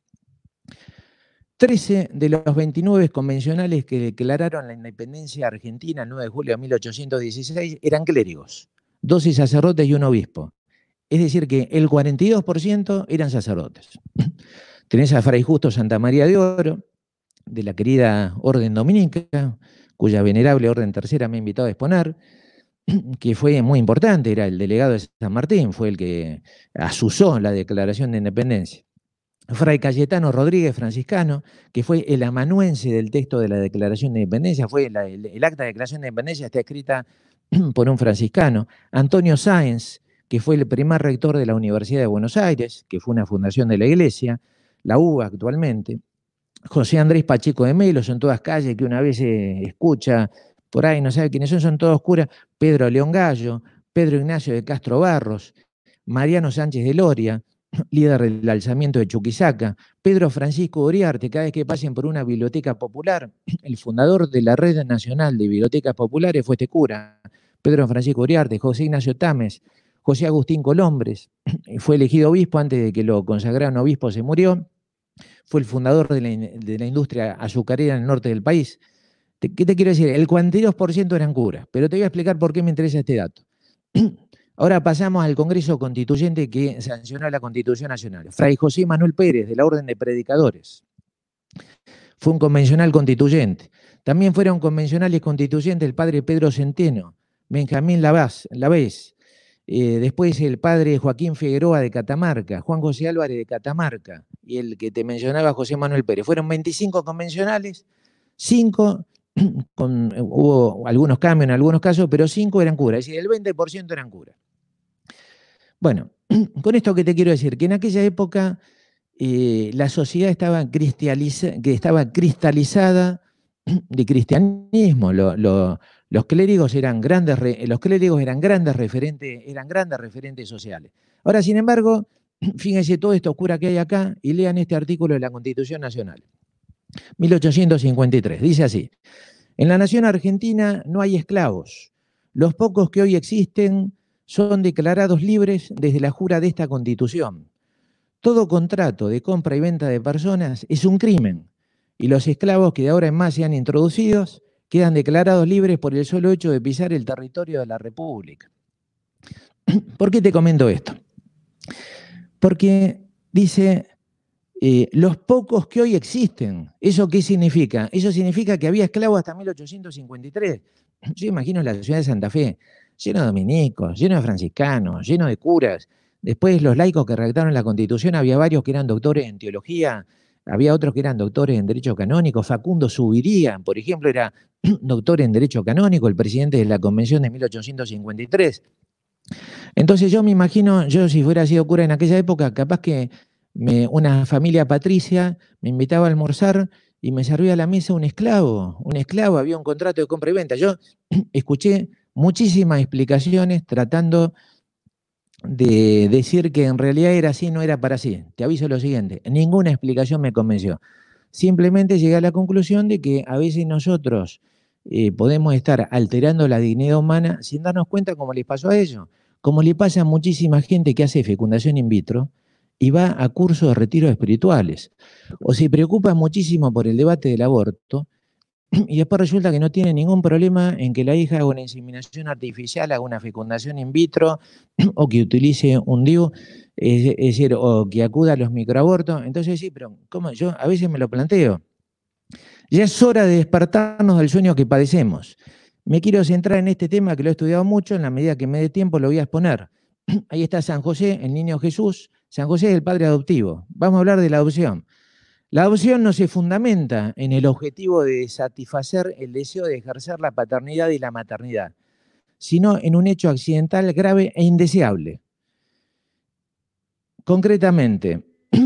trece de los veintinueve convencionales que declararon la independencia argentina el nueve de julio de mil ochocientos dieciséis eran clérigos, doce sacerdotes y un obispo. Es decir, que el cuarenta y dos por ciento eran sacerdotes. Tenés a Fray Justo Santa María de Oro, de la querida Orden Dominica, cuya venerable Orden Tercera me ha invitado a exponer, que fue muy importante, era el delegado de San Martín, fue el que asusó la declaración de independencia. Fray Cayetano Rodríguez, franciscano, que fue el amanuense del texto de la Declaración de Independencia, fue la, el, el acta de Declaración de Independencia está escrita por un franciscano. Antonio Sáenz, que fue el primer rector de la Universidad de Buenos Aires, que fue una fundación de la Iglesia, la U B A actualmente. José Andrés Pacheco de Melo, son todas calles que una vez se escucha por ahí, no sabe quiénes son, son todos curas. Pedro León Gallo, Pedro Ignacio de Castro Barros, Mariano Sánchez de Loria, líder del alzamiento de Chuquisaca, Pedro Francisco Uriarte, cada vez que pasen por una biblioteca popular, el fundador de la Red Nacional de Bibliotecas Populares fue este cura, Pedro Francisco Uriarte, José Ignacio Tames, José Agustín Colombres, fue elegido obispo antes de que lo consagraran obispo, se murió, fue el fundador de la, de la industria azucarera en el norte del país. ¿Qué te quiero decir? El cuarenta y dos por ciento eran curas, pero te voy a explicar por qué me interesa este dato. Ahora pasamos al Congreso Constituyente que sancionó la Constitución Nacional. Fray José Manuel Pérez, de la Orden de Predicadores. Fue un convencional constituyente. También fueron convencionales constituyentes el padre Pedro Centeno, Benjamín Lavaz, Lavés, eh, después el padre Joaquín Figueroa de Catamarca, Juan José Álvarez de Catamarca, y el que te mencionaba José Manuel Pérez. Fueron veinticinco convencionales, cinco... Con, hubo algunos cambios en algunos casos, pero cinco eran curas, es decir, el veinte por ciento eran curas. Bueno, con esto que te quiero decir, que en aquella época eh, la sociedad estaba, cristaliza, que estaba cristalizada de cristianismo, lo, lo, Los clérigos eran grandes, los clérigos eran grandes referentes, eran grandes referentes sociales. Ahora, sin embargo, fíjense todo esto oscura que hay acá y lean este artículo de la Constitución Nacional. mil ochocientos cincuenta y tres, dice así: en la nación argentina no hay esclavos. Los pocos que hoy existen son declarados libres desde la jura de esta Constitución. Todo contrato de compra y venta de personas es un crimen, y los esclavos que de ahora en más sean introducidos quedan declarados libres por el solo hecho de pisar el territorio de la República. ¿Por qué te comento esto? Porque dice, eh, los pocos que hoy existen. ¿Eso qué significa? Eso significa que había esclavos hasta mil ochocientos cincuenta y tres. Yo imagino la ciudad de Santa Fe, lleno de dominicos, lleno de franciscanos, lleno de curas. Después los laicos que redactaron la Constitución, había varios que eran doctores en teología, había otros que eran doctores en Derecho Canónico. Facundo Zubiría, por ejemplo, era doctor en Derecho Canónico, el presidente de la Convención de mil ochocientos cincuenta y tres. Entonces yo me imagino, yo si fuera sido cura en aquella época, capaz que me, una familia patricia me invitaba a almorzar y me servía a la mesa un esclavo, un esclavo, había un contrato de compra y venta. Yo escuché muchísimas explicaciones tratando de decir que en realidad era así, no era para así. Te aviso lo siguiente, ninguna explicación me convenció. Simplemente llegué a la conclusión de que a veces nosotros eh, podemos estar alterando la dignidad humana sin darnos cuenta, como les pasó a ellos, como le pasa a muchísima gente que hace fecundación in vitro y va a cursos de retiros espirituales, o se preocupa muchísimo por el debate del aborto, y después resulta que no tiene ningún problema en que la hija haga una inseminación artificial, haga una fecundación in vitro, o que utilice un D I U, es, es decir, o que acuda a los microabortos. Entonces sí, pero ¿cómo? Yo a veces me lo planteo. Ya es hora de despertarnos del sueño que padecemos. Me quiero centrar en este tema que lo he estudiado mucho, en la medida que me dé tiempo lo voy a exponer. Ahí está San José, el niño Jesús. San José es el padre adoptivo. Vamos a hablar de la adopción. La adopción no se fundamenta en el objetivo de satisfacer el deseo de ejercer la paternidad y la maternidad, sino en un hecho accidental grave e indeseable. Concretamente,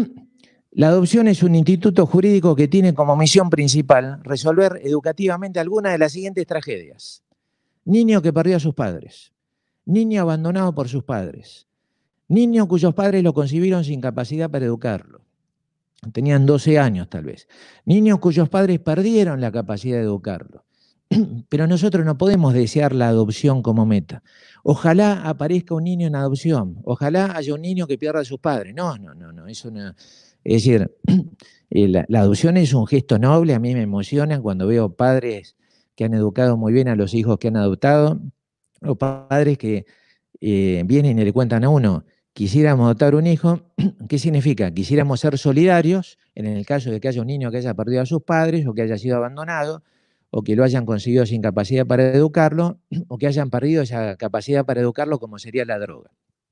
la adopción es un instituto jurídico que tiene como misión principal resolver educativamente alguna de las siguientes tragedias: niño que perdió a sus padres, niño abandonado por sus padres, niño cuyos padres lo concibieron sin capacidad para educarlo, tenían doce años tal vez, niños cuyos padres perdieron la capacidad de educarlo. Pero nosotros no podemos desear la adopción como meta. Ojalá aparezca un niño en adopción, ojalá haya un niño que pierda a sus padres. No, no, no, no, eso no. Es decir, la, la adopción es un gesto noble, a mí me emociona cuando veo padres que han educado muy bien a los hijos que han adoptado, o padres que eh, vienen y le cuentan a uno, quisiéramos adoptar un hijo. ¿Qué significa? Quisiéramos ser solidarios en el caso de que haya un niño que haya perdido a sus padres o que haya sido abandonado, o que lo hayan conseguido sin capacidad para educarlo, o que hayan perdido esa capacidad para educarlo, como sería la droga.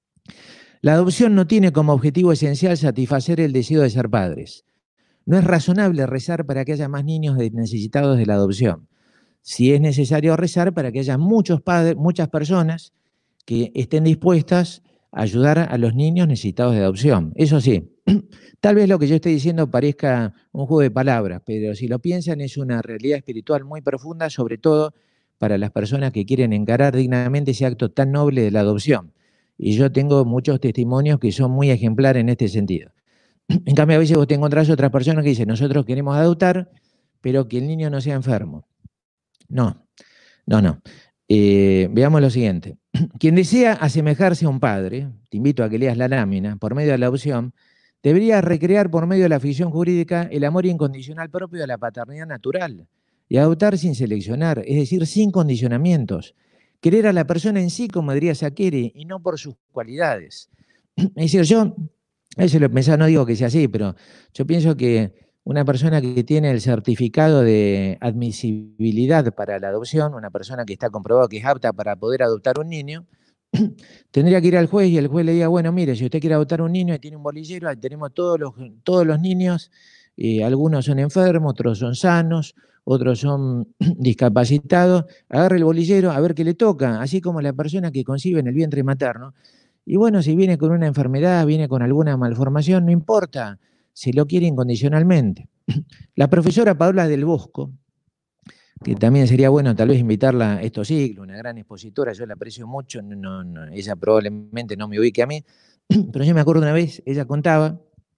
La adopción no tiene como objetivo esencial satisfacer el deseo de ser padres. No es razonable rezar para que haya más niños necesitados de la adopción. Sí es necesario rezar para que haya muchos padres, muchas personas que estén dispuestas a ayudar a los niños necesitados de adopción. Eso sí, tal vez lo que yo estoy diciendo parezca un juego de palabras, pero si lo piensan es una realidad espiritual muy profunda, sobre todo para las personas que quieren encarar dignamente ese acto tan noble de la adopción. Y yo tengo muchos testimonios que son muy ejemplares en este sentido. En cambio, a veces vos te encontrás otras personas que dicen, nosotros queremos adoptar, pero que el niño no sea enfermo. No, no, no. Eh, veamos lo siguiente. Quien desea asemejarse a un padre, te invito a que leas la lámina, por medio de la adopción, debería recrear por medio de la ficción jurídica el amor incondicional propio de la paternidad natural y adoptar sin seleccionar, es decir, sin condicionamientos. Querer a la persona en sí, como diría Saccheri, y no por sus cualidades. Es decir, yo, eso lo he pensado, no digo que sea así, pero yo pienso que una persona que tiene el certificado de admisibilidad para la adopción, una persona que está comprobado que es apta para poder adoptar un niño, tendría que ir al juez y el juez le diga, bueno, mire, si usted quiere adoptar un niño y tiene un bolillero, ahí tenemos todos los, todos los niños, eh, algunos son enfermos, otros son sanos, otros son discapacitados, agarre el bolillero a ver qué le toca, así como la persona que concibe en el vientre materno. Y bueno, si viene con una enfermedad, viene con alguna malformación, no importa, se lo quiere incondicionalmente. La profesora Paola del Bosco que también sería bueno tal vez invitarla a estos ciclos, una gran expositora, yo la aprecio mucho, no, no, no, ella probablemente no me ubique a mí, pero yo me acuerdo una vez, ella contaba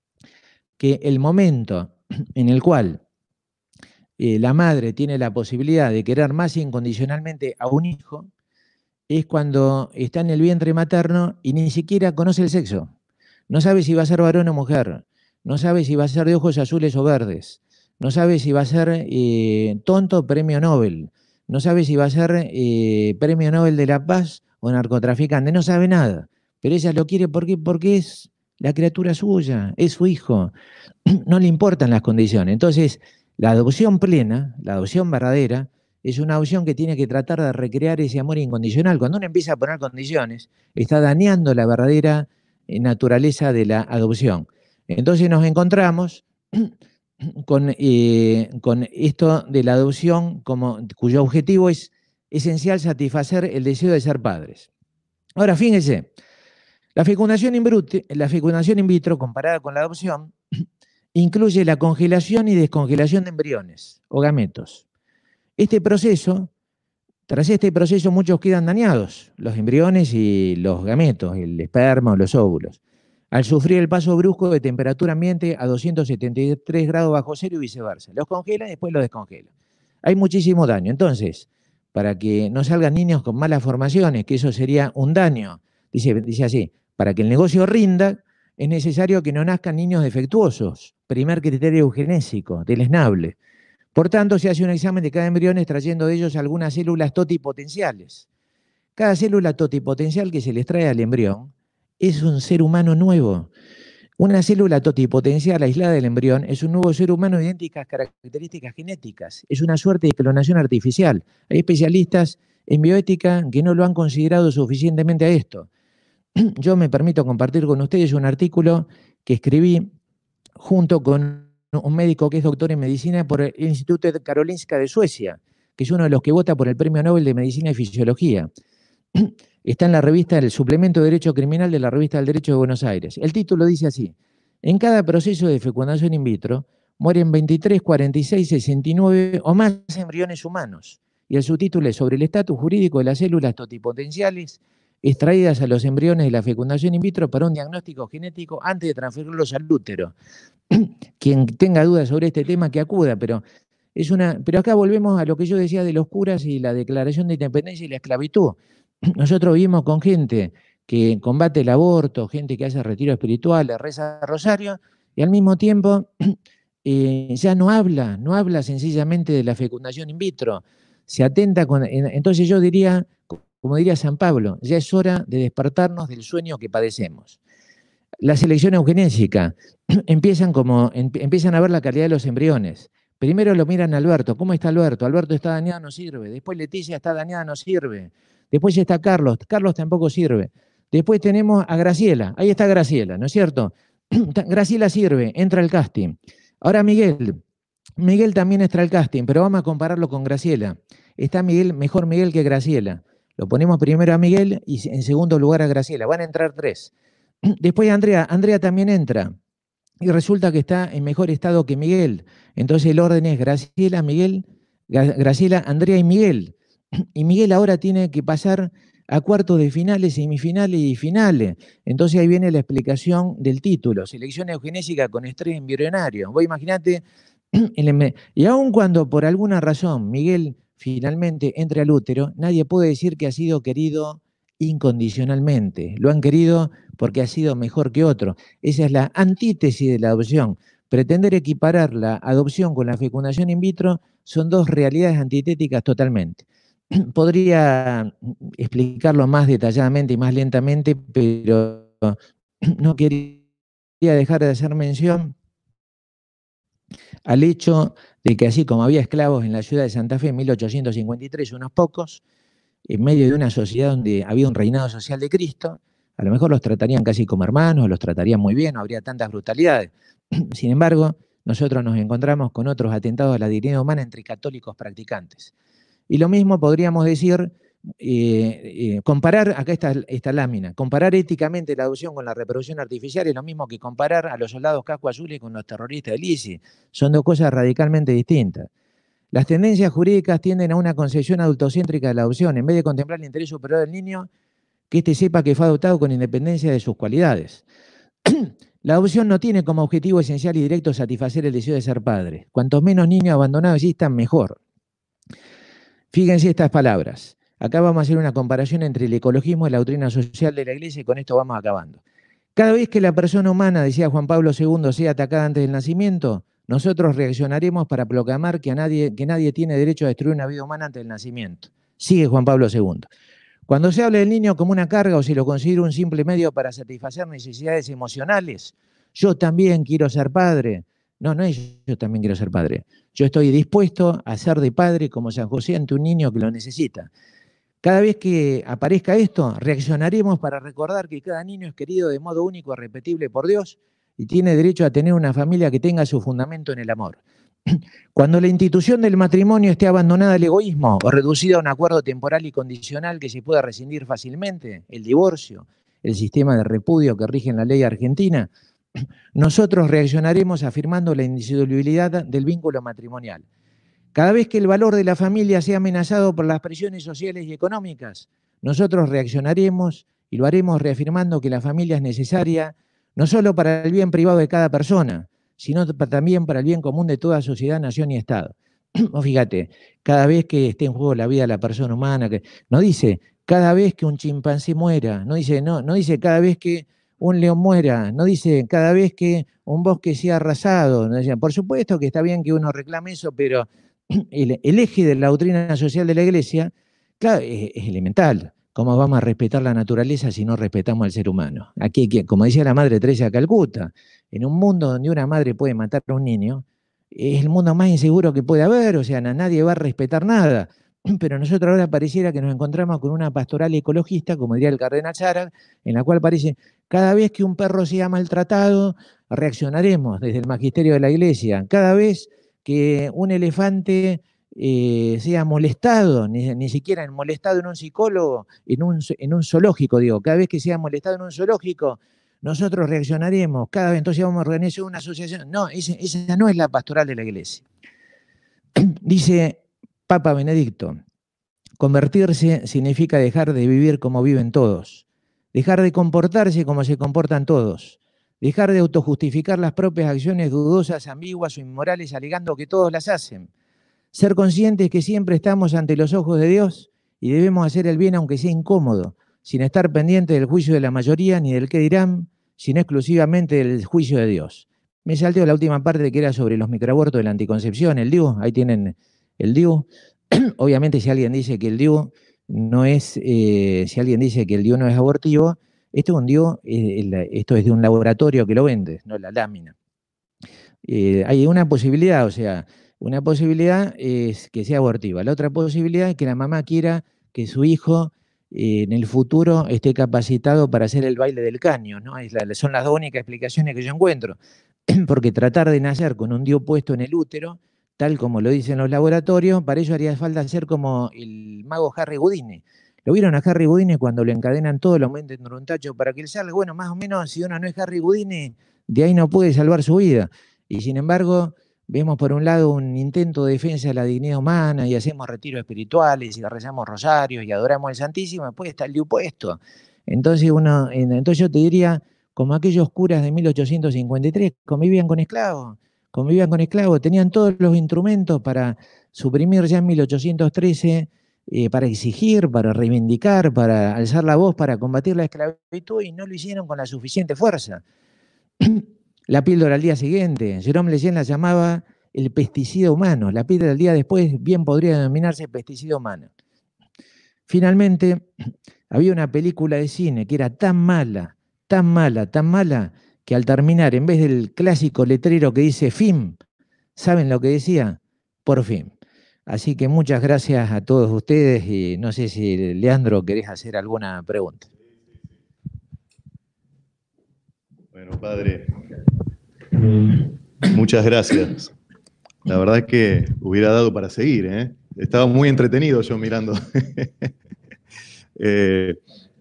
que el momento en el cual eh, la madre tiene la posibilidad de querer más incondicionalmente a un hijo, es cuando está en el vientre materno y ni siquiera conoce el sexo. No sabe si va a ser varón o mujer, no sabe si va a ser de ojos azules o verdes, no sabe si va a ser eh, tonto o premio Nobel, no sabe si va a ser eh, premio Nobel de la Paz o narcotraficante, no sabe nada. Pero ella lo quiere ¿por qué? Porque es la criatura suya, es su hijo, no le importan las condiciones. Entonces, la adopción plena, la adopción verdadera, es una adopción que tiene que tratar de recrear ese amor incondicional. Cuando uno empieza a poner condiciones, está dañando la verdadera naturaleza de la adopción. Entonces nos encontramos con, eh, con esto de la adopción, como, cuyo objetivo es esencial satisfacer el deseo de ser padres. Ahora, fíjense, la fecundación in vitro, la fecundación in vitro comparada con la adopción incluye la congelación y descongelación de embriones o gametos. Este proceso, tras este proceso muchos quedan dañados, los embriones y los gametos, el esperma o los óvulos, al sufrir el paso brusco de temperatura ambiente a doscientos setenta y tres grados bajo cero y viceversa. Los congela y después los descongela. Hay muchísimo daño. Entonces, para que no salgan niños con malas formaciones, que eso sería un daño, dice, dice así, para que el negocio rinda, es necesario que no nazcan niños defectuosos, primer criterio eugenésico, deleznable. Por tanto, se hace un examen de cada embrión extrayendo de ellos algunas células totipotenciales. Cada célula totipotencial que se le extrae al embrión es un ser humano nuevo. Una célula totipotencial aislada del embrión es un nuevo ser humano de idénticas características genéticas. Es una suerte de clonación artificial. Hay especialistas en bioética que no lo han considerado suficientemente a esto. Yo me permito compartir con ustedes un artículo que escribí junto con un médico que es doctor en medicina por el Instituto de Karolinska de Suecia, que es uno de los que vota por el Premio Nobel de Medicina y Fisiología. Está en la revista, el suplemento de Derecho Criminal de la revista del Derecho de Buenos Aires. El título dice así: en cada proceso de fecundación in vitro mueren veintitrés, cuarenta y seis, sesenta y nueve o más embriones humanos. Y el subtítulo es sobre el estatus jurídico de las células totipotenciales extraídas a los embriones de la fecundación in vitro para un diagnóstico genético antes de transferirlos al útero. Quien tenga dudas sobre este tema que acuda, pero, es una, pero acá volvemos a lo que yo decía de los curas y la declaración de independencia y la esclavitud. Nosotros vivimos con gente que combate el aborto, gente que hace retiro espiritual, reza rosario, y al mismo tiempo eh, ya no habla, no habla sencillamente de la fecundación in vitro, se atenta con... Entonces yo diría, como diría San Pablo, ya es hora de despertarnos del sueño que padecemos. La selección eugenésica, empiezan, como, empiezan a ver la calidad de los embriones. Primero lo miran a Alberto, ¿cómo está Alberto? Alberto está dañado, no sirve. Después Leticia está dañada, no sirve. Después está Carlos, Carlos tampoco sirve. Después tenemos a Graciela, ahí está Graciela, ¿no es cierto? Graciela sirve, entra al casting. Ahora Miguel, Miguel también entra al casting, pero vamos a compararlo con Graciela. Está Miguel, mejor Miguel que Graciela. Lo ponemos primero a Miguel y en segundo lugar a Graciela. Van a entrar tres. Después Andrea, Andrea también entra. Y resulta que está en mejor estado que Miguel. Entonces el orden es Graciela, Miguel, Graciela, Andrea y Miguel. Y Miguel ahora tiene que pasar a cuartos de finales, semifinales y finales. Entonces ahí viene la explicación del título, selección eugenésica con estrés embrionario. Vos imaginate, y aun cuando por alguna razón Miguel finalmente entre al útero, nadie puede decir que ha sido querido incondicionalmente. Lo han querido porque ha sido mejor que otro. Esa es la antítesis de la adopción. Pretender equiparar la adopción con la fecundación in vitro son dos realidades antitéticas totalmente. Podría explicarlo más detalladamente y más lentamente, pero no quería dejar de hacer mención al hecho de que así como había esclavos en la ciudad de Santa Fe en mil ochocientos cincuenta y tres, unos pocos, en medio de una sociedad donde había un reinado social de Cristo, a lo mejor los tratarían casi como hermanos, los tratarían muy bien, no habría tantas brutalidades. Sin embargo, nosotros nos encontramos con otros atentados a la dignidad humana entre católicos practicantes. Y lo mismo podríamos decir, eh, eh, comparar, acá está esta lámina, comparar éticamente la adopción con la reproducción artificial es lo mismo que comparar a los soldados casco azules con los terroristas del I S I S. Son dos cosas radicalmente distintas. Las tendencias jurídicas tienden a una concepción adultocéntrica de la adopción, en vez de contemplar el interés superior del niño, que éste sepa que fue adoptado con independencia de sus cualidades. La adopción no tiene como objetivo esencial y directo satisfacer el deseo de ser padre. Cuantos menos niños abandonados existan, mejor. Fíjense estas palabras. Acá vamos a hacer una comparación entre el ecologismo y la doctrina social de la Iglesia y con esto vamos acabando. Cada vez que la persona humana, decía Juan Pablo segundo, sea atacada antes del nacimiento, nosotros reaccionaremos para proclamar que, a nadie, que nadie tiene derecho a destruir una vida humana antes del nacimiento. Sigue Juan Pablo segundo. Cuando se habla del niño como una carga o se lo considera un simple medio para satisfacer necesidades emocionales, yo también quiero ser padre. No, no es yo también quiero ser padre. Yo estoy dispuesto a ser de padre como San José ante un niño que lo necesita. Cada vez que aparezca esto, reaccionaremos para recordar que cada niño es querido de modo único y repetible por Dios y tiene derecho a tener una familia que tenga su fundamento en el amor. Cuando la institución del matrimonio esté abandonada al egoísmo o reducida a un acuerdo temporal y condicional que se pueda rescindir fácilmente, el divorcio, el sistema de repudio que rige en la ley argentina, nosotros reaccionaremos afirmando la indisolubilidad del vínculo matrimonial. Cada vez que el valor de la familia sea amenazado por las presiones sociales y económicas, nosotros reaccionaremos y lo haremos reafirmando que la familia es necesaria no solo para el bien privado de cada persona, sino también para el bien común de toda sociedad, nación y Estado. Fíjate, cada vez que esté en juego la vida de la persona humana, que, no dice cada vez que un chimpancé muera, no dice, no, no dice cada vez que un león muera, no dice cada vez que un bosque sea arrasado. No dice, por supuesto que está bien que uno reclame eso, pero el, el eje de la doctrina social de la Iglesia, claro, es, es elemental. ¿Cómo vamos a respetar la naturaleza si no respetamos al ser humano? Aquí, como decía la Madre Teresa de Calcuta, en un mundo donde una madre puede matar a un niño, es el mundo más inseguro que puede haber, o sea, nadie va a respetar nada. Pero nosotros ahora pareciera que nos encontramos con una pastoral ecologista, como diría el cardenal Sara, en la cual parece, cada vez que un perro sea maltratado, reaccionaremos desde el magisterio de la Iglesia. Cada vez que un elefante eh, sea molestado, ni, ni siquiera molestado en un psicólogo, en un, en un zoológico, digo, cada vez que sea molestado en un zoológico, nosotros reaccionaremos, cada vez entonces vamos a organizar una asociación. No, esa, esa no es la pastoral de la Iglesia. Dice Papa Benedicto, convertirse significa dejar de vivir como viven todos, dejar de comportarse como se comportan todos, dejar de autojustificar las propias acciones dudosas, ambiguas o inmorales alegando que todos las hacen, ser conscientes que siempre estamos ante los ojos de Dios y debemos hacer el bien aunque sea incómodo, sin estar pendiente del juicio de la mayoría ni del qué dirán, sino exclusivamente del juicio de Dios. Me salteo la última parte que era sobre los microabortos de la anticoncepción, el D I U, ahí tienen el D I U. Obviamente si alguien dice que el D I U no es, eh, si alguien dice que el D I U no es abortivo, esto es un D I U, eh, esto es de un laboratorio que lo vende, no la lámina. Eh, hay una posibilidad, o sea, una posibilidad es que sea abortiva, la otra posibilidad es que la mamá quiera que su hijo eh, en el futuro esté capacitado para hacer el baile del caño, ¿no? Es la, son las dos únicas explicaciones que yo encuentro, porque tratar de nacer con un D I U puesto en el útero, tal como lo dicen los laboratorios, para ello haría falta ser como el mago Harry Houdini. ¿Lo vieron a Harry Houdini cuando lo encadenan todo, lo meten en un tacho para que él salga? Bueno, más o menos, si uno no es Harry Houdini, de ahí no puede salvar su vida. Y sin embargo, vemos por un lado un intento de defensa de la dignidad humana y hacemos retiros espirituales y rezamos rosarios y adoramos al Santísimo, después está el D I U puesto. Entonces, uno, entonces yo te diría, como aquellos curas de mil ochocientos cincuenta y tres, convivían con esclavos. convivían con esclavos, tenían todos los instrumentos para suprimir ya en mil ochocientos trece, eh, para exigir, para reivindicar, para alzar la voz, para combatir la esclavitud, y no lo hicieron con la suficiente fuerza. La píldora al día siguiente, Jerome Lejeune la llamaba el pesticida humano, la píldora del día después bien podría denominarse pesticida humano. Finalmente, había una película de cine que era tan mala, tan mala, tan mala, que al terminar, en vez del clásico letrero que dice fin, ¿saben lo que decía? Por fin. Así que muchas gracias a todos ustedes y no sé si, Leandro, querés hacer alguna pregunta. Bueno, padre, muchas gracias. La verdad es que hubiera dado para seguir, ¿eh? Estaba muy entretenido yo mirando. eh,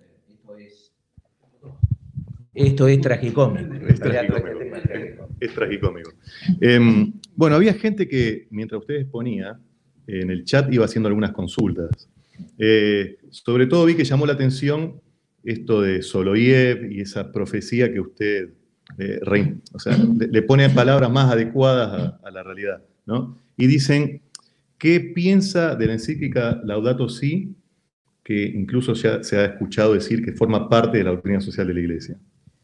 Esto es tragicómico. Es tragicómico. Es tragicómico. Eh, bueno, había gente que, mientras usted exponía, en el chat iba haciendo algunas consultas. Eh, sobre todo vi que llamó la atención esto de Soloiev y esa profecía que usted eh, re, o sea, le, le pone palabras más adecuadas a, a la realidad, ¿no? Y dicen, ¿qué piensa de la encíclica Laudato Si, que incluso ya se ha escuchado decir que forma parte de la doctrina social de la Iglesia?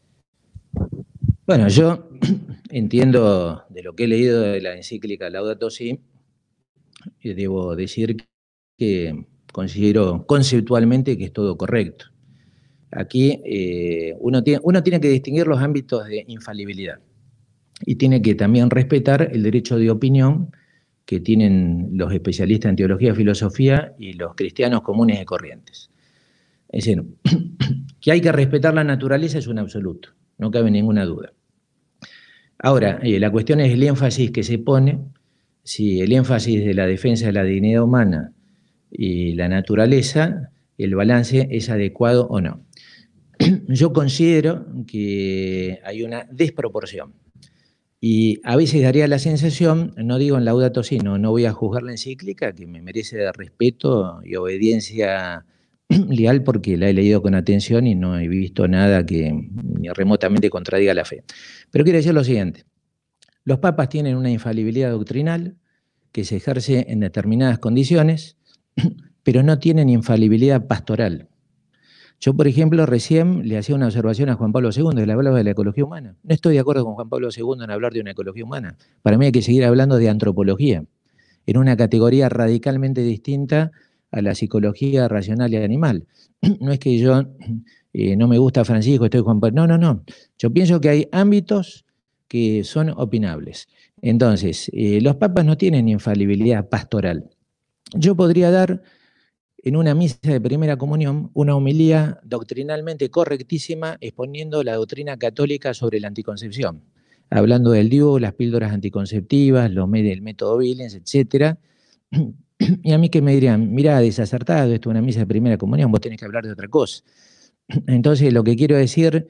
Bueno, yo entiendo de lo que he leído de la encíclica Laudato Si, y debo decir que considero conceptualmente que es todo correcto. Aquí eh, uno, tiene, uno tiene que distinguir los ámbitos de infalibilidad y tiene que también respetar el derecho de opinión que tienen los especialistas en teología y filosofía y los cristianos comunes y corrientes. Es decir, que hay que respetar la naturaleza es un absoluto, no cabe ninguna duda. Ahora, eh, la cuestión es el énfasis que se pone, si el énfasis de la defensa de la dignidad humana y la naturaleza, el balance es adecuado o no. Yo considero que hay una desproporción y a veces daría la sensación, no digo en Laudato Si, no, no voy a juzgar la encíclica, que me merece respeto y obediencia leal porque la he leído con atención y no he visto nada que ni remotamente contradiga la fe. Pero quiero decir lo siguiente, los papas tienen una infalibilidad doctrinal que se ejerce en determinadas condiciones, pero no tienen infalibilidad pastoral. Yo, por ejemplo, recién le hacía una observación a Juan Pablo segundo, le hablaba de la ecología humana. No estoy de acuerdo con Juan Pablo segundo en hablar de una ecología humana. Para mí hay que seguir hablando de antropología, en una categoría radicalmente distinta a la psicología racional y animal. No es que yo eh, no me gusta Francisco, estoy Juan Pablo. No, no, no. Yo pienso que hay ámbitos que son opinables. Entonces, eh, los papas no tienen infalibilidad pastoral. Yo podría dar en una misa de primera comunión una homilía doctrinalmente correctísima exponiendo la doctrina católica sobre la anticoncepción, hablando del D I U, las píldoras anticonceptivas, los, el método Billings, etcétera. Y a mí que me dirían, mira, desacertado, esto es una misa de primera comunión, vos tenés que hablar de otra cosa. Entonces, lo que quiero decir,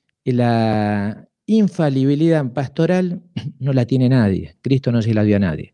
la infalibilidad pastoral no la tiene nadie, Cristo no se la dio a nadie.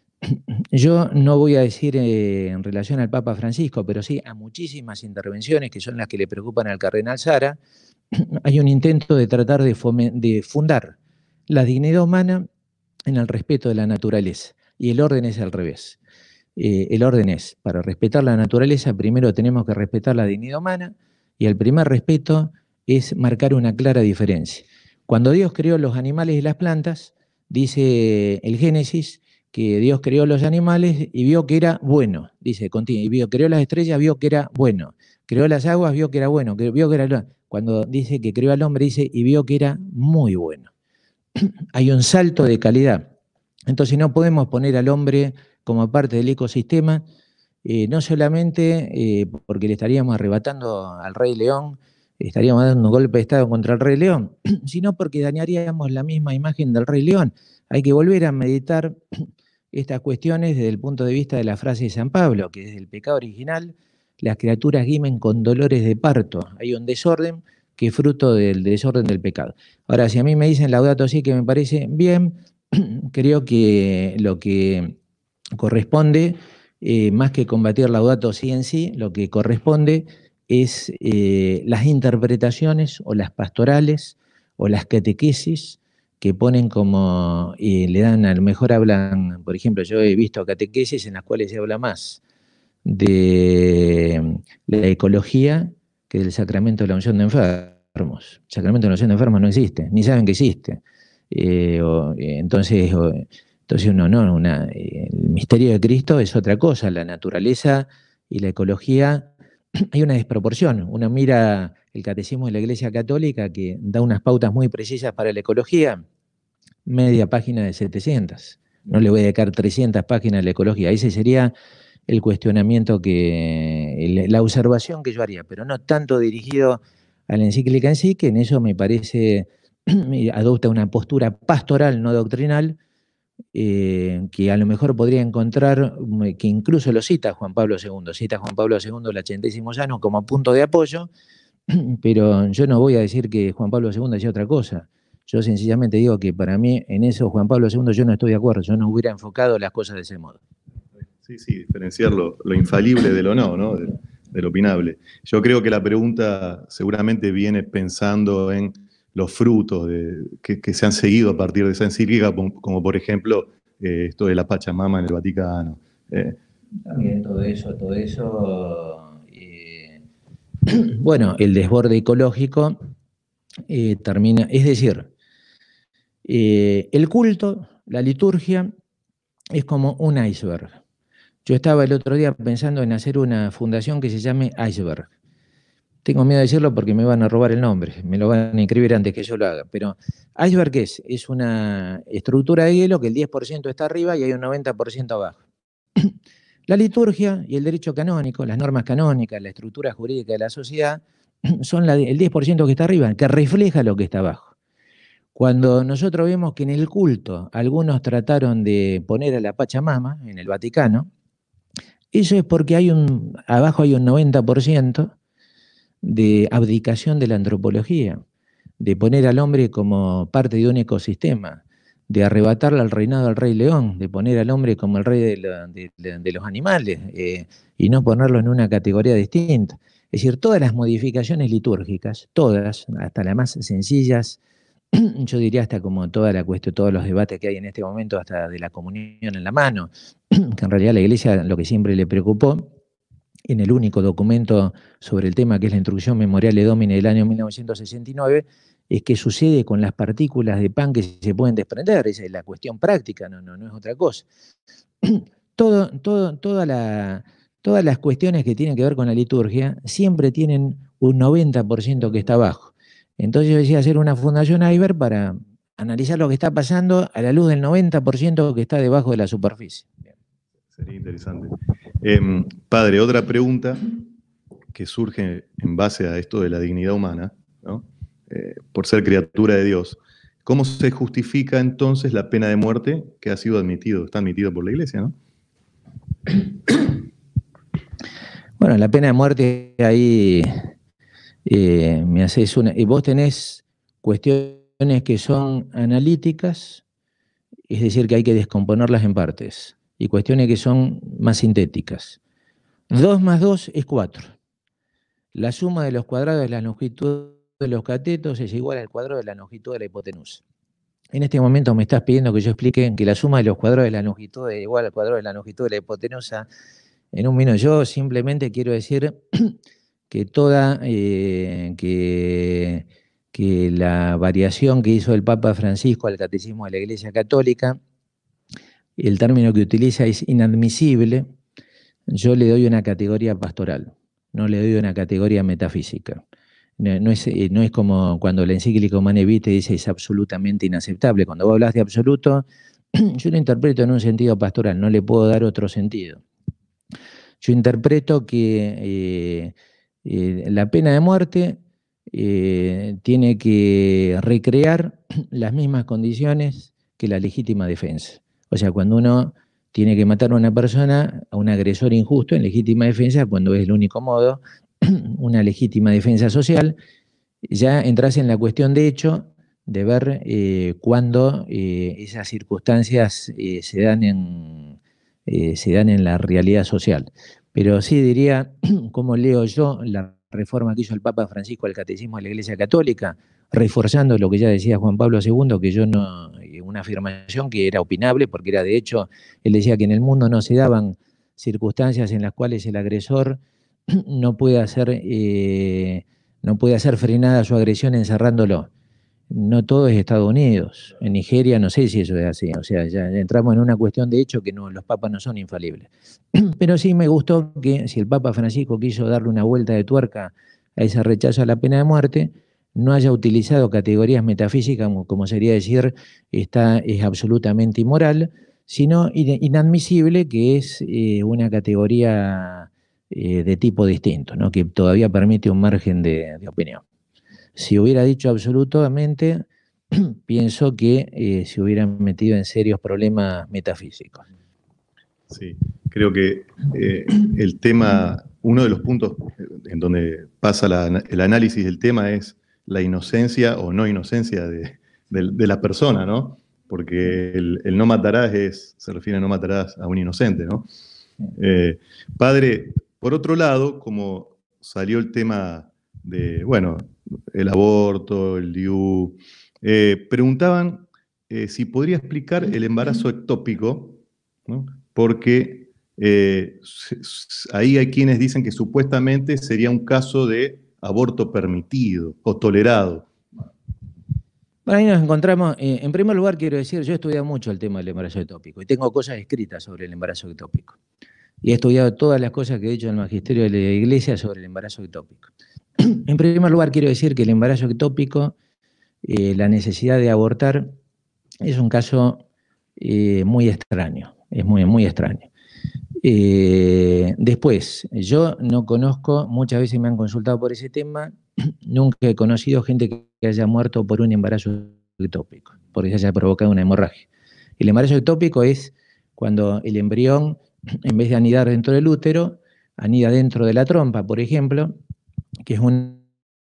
Yo no voy a decir eh, en relación al Papa Francisco, pero sí a muchísimas intervenciones que son las que le preocupan al cardenal Sara, hay un intento de tratar de, de fundar la dignidad humana en el respeto de la naturaleza, y el orden es al revés. Eh, el orden es, para respetar la naturaleza, primero tenemos que respetar la dignidad humana, y el primer respeto es marcar una clara diferencia. Cuando Dios creó los animales y las plantas, dice el Génesis, que Dios creó los animales y vio que era bueno, dice, continúa, y vio, creó las estrellas, vio que era bueno, creó las aguas, vio que era bueno, vio que era, cuando dice que creó al hombre, dice, y vio que era muy bueno. Hay un salto de calidad. Entonces no podemos poner al hombre como parte del ecosistema, eh, no solamente eh, porque le estaríamos arrebatando al Rey León, estaríamos dando un golpe de Estado contra el Rey León, sino porque dañaríamos la misma imagen del Rey León. Hay que volver a meditar estas cuestiones desde el punto de vista de la frase de San Pablo, que desde el pecado original las criaturas gimen con dolores de parto. Hay un desorden que es fruto del desorden del pecado. Ahora, si a mí me dicen Laudato Si, que me parece bien, creo que lo que corresponde, eh, más que combatir Laudato Si en sí, lo que corresponde es eh, las interpretaciones o las pastorales o las catequesis que ponen como, eh, le dan, a lo mejor hablan, por ejemplo, yo he visto catequesis en las cuales se habla más de la ecología que del sacramento de la unción de enfermos. El sacramento de la unción de enfermos no existe, ni saben que existe. Eh, o, eh, entonces, o, entonces uno no, una, eh, el misterio de Cristo es otra cosa, la naturaleza y la ecología, hay una desproporción. Uno mira el catecismo de la Iglesia Católica que da unas pautas muy precisas para la ecología, media página de setecientas. No le voy a dedicar trescientas páginas a la ecología. Ese sería el cuestionamiento, que la observación que yo haría, pero no tanto dirigido a la encíclica en sí, que en eso me parece adopta una postura pastoral, no doctrinal, eh, que a lo mejor podría encontrar, que incluso lo cita Juan Pablo segundo, cita Juan Pablo segundo el ochentésimo año como punto de apoyo, pero yo no voy a decir que Juan Pablo segundo decía otra cosa. Yo sencillamente digo que para mí en eso Juan Pablo segundo yo no estoy de acuerdo, yo no hubiera enfocado las cosas de ese modo. Sí, sí, diferenciar lo, lo infalible de lo no, ¿no? De, de lo opinable. Yo creo que la pregunta seguramente viene pensando en los frutos de, que, que se han seguido a partir de esa encíclica, como, como por ejemplo eh, esto de la Pachamama en el Vaticano. Eh, También todo eso, todo eso. Eh, bueno, el desborde ecológico eh, termina, es decir, eh, el culto, la liturgia, es como un iceberg. Yo estaba el otro día pensando en hacer una fundación que se llame Iceberg. Tengo miedo de decirlo porque me van a robar el nombre, me lo van a inscribir antes que yo lo haga. Pero iceberg, ¿qué es? Es una estructura de hielo que el diez por ciento está arriba y hay un noventa por ciento abajo. La liturgia y el derecho canónico, las normas canónicas, la estructura jurídica de la sociedad, son la, el diez por ciento que está arriba, que refleja lo que está abajo. Cuando nosotros vemos que en el culto algunos trataron de poner a la Pachamama en el Vaticano, eso es porque hay un, abajo hay un noventa por ciento de abdicación de la antropología, de poner al hombre como parte de un ecosistema, de arrebatarle al reinado al rey león, de poner al hombre como el rey de, la, de, de los animales eh, y no ponerlo en una categoría distinta. Es decir, todas las modificaciones litúrgicas, todas, hasta las más sencillas, yo diría hasta como toda la cuestión, todos los debates que hay en este momento, hasta de la comunión en la mano, que en realidad la Iglesia lo que siempre le preocupó, en el único documento sobre el tema que es la Instrucción Memoriale Domini del año mil novecientos sesenta y nueve, es qué sucede con las partículas de pan que se pueden desprender. Esa es la cuestión práctica, no, no, no es otra cosa. Todo, todo, toda la, todas las cuestiones que tienen que ver con la liturgia siempre tienen un noventa por ciento que está abajo. Entonces yo decía hacer una fundación Iceberg para analizar lo que está pasando a la luz del noventa por ciento que está debajo de la superficie. Sería interesante. Eh, padre, otra pregunta que surge en base a esto de la dignidad humana, ¿no? Eh, por ser criatura de Dios. ¿Cómo se justifica entonces la pena de muerte que ha sido admitido, está admitido por la Iglesia, ¿no? Bueno, la pena de muerte ahí eh, me haces una... Y vos tenés cuestiones que son analíticas, es decir, que hay que descomponerlas en partes, y cuestiones que son más sintéticas. dos más dos es cuatro. La suma de los cuadrados de la longitud de los catetos es igual al cuadrado de la longitud de la hipotenusa. En este momento me estás pidiendo que yo explique que la suma de los cuadrados de la longitud es igual al cuadrado de la longitud de la hipotenusa en un minuto. Yo simplemente quiero decir que toda eh, que, que la variación que hizo el Papa Francisco al Catecismo de la Iglesia Católica, el término que utiliza es inadmisible. Yo le doy una categoría pastoral, no le doy una categoría metafísica. No, no, es, no es como cuando la encíclica Humanae Vitae dice es absolutamente inaceptable. Cuando vos hablas de absoluto, yo lo interpreto en un sentido pastoral, no le puedo dar otro sentido. Yo interpreto que eh, eh, la pena de muerte eh, tiene que recrear las mismas condiciones que la legítima defensa. O sea, cuando uno tiene que matar a una persona, a un agresor injusto en legítima defensa, cuando es el único modo, una legítima defensa social, ya entras en la cuestión de hecho de ver eh, cuándo eh, esas circunstancias eh, se, dan en, eh, se dan en la realidad social. Pero sí diría, como leo yo la reforma que hizo el Papa Francisco al Catecismo de la Iglesia Católica, reforzando lo que ya decía Juan Pablo segundo, que yo no, una afirmación que era opinable, porque era de hecho, él decía que en el mundo no se daban circunstancias en las cuales el agresor no puede hacer, eh, no puede hacer frenada su agresión encerrándolo. No todo es Estados Unidos. En Nigeria no sé si eso es así. O sea, ya entramos en una cuestión de hecho que no, los papas no son infalibles. Pero sí me gustó que si el Papa Francisco quiso darle una vuelta de tuerca a ese rechazo a la pena de muerte, no haya utilizado categorías metafísicas, como, como sería decir, esta es absolutamente inmoral, sino inadmisible, que es eh, una categoría eh, de tipo distinto, ¿no? Que todavía permite un margen de, de opinión. Si hubiera dicho absolutamente, pienso que eh, se hubieran metido en serios problemas metafísicos. Sí, creo que eh, el tema, uno de los puntos en donde pasa la, el análisis del tema es la inocencia o no inocencia de, de, de la persona, ¿no? Porque el, el no matarás es, se refiere a no matarás a un inocente, ¿no? Eh, padre, por otro lado, como salió el tema de, bueno, el aborto, el D I U, eh, preguntaban eh, si podría explicar el embarazo ectópico, ¿no? Porque eh, ahí hay quienes dicen que supuestamente sería un caso de aborto permitido o tolerado. Bueno, ahí nos encontramos, eh, en primer lugar quiero decir, yo he estudiado mucho el tema del embarazo ectópico y tengo cosas escritas sobre el embarazo ectópico. Y he estudiado todas las cosas que he dicho en el magisterio de la Iglesia sobre el embarazo ectópico. En primer lugar quiero decir que el embarazo ectópico, eh, la necesidad de abortar, es un caso eh, muy extraño, es muy, muy extraño. Eh, después, yo no conozco, muchas veces me han consultado por ese tema, nunca he conocido gente que haya muerto por un embarazo ectópico, porque se haya provocado una hemorragia. El embarazo ectópico es cuando el embrión, en vez de anidar dentro del útero, anida dentro de la trompa, por ejemplo, que es un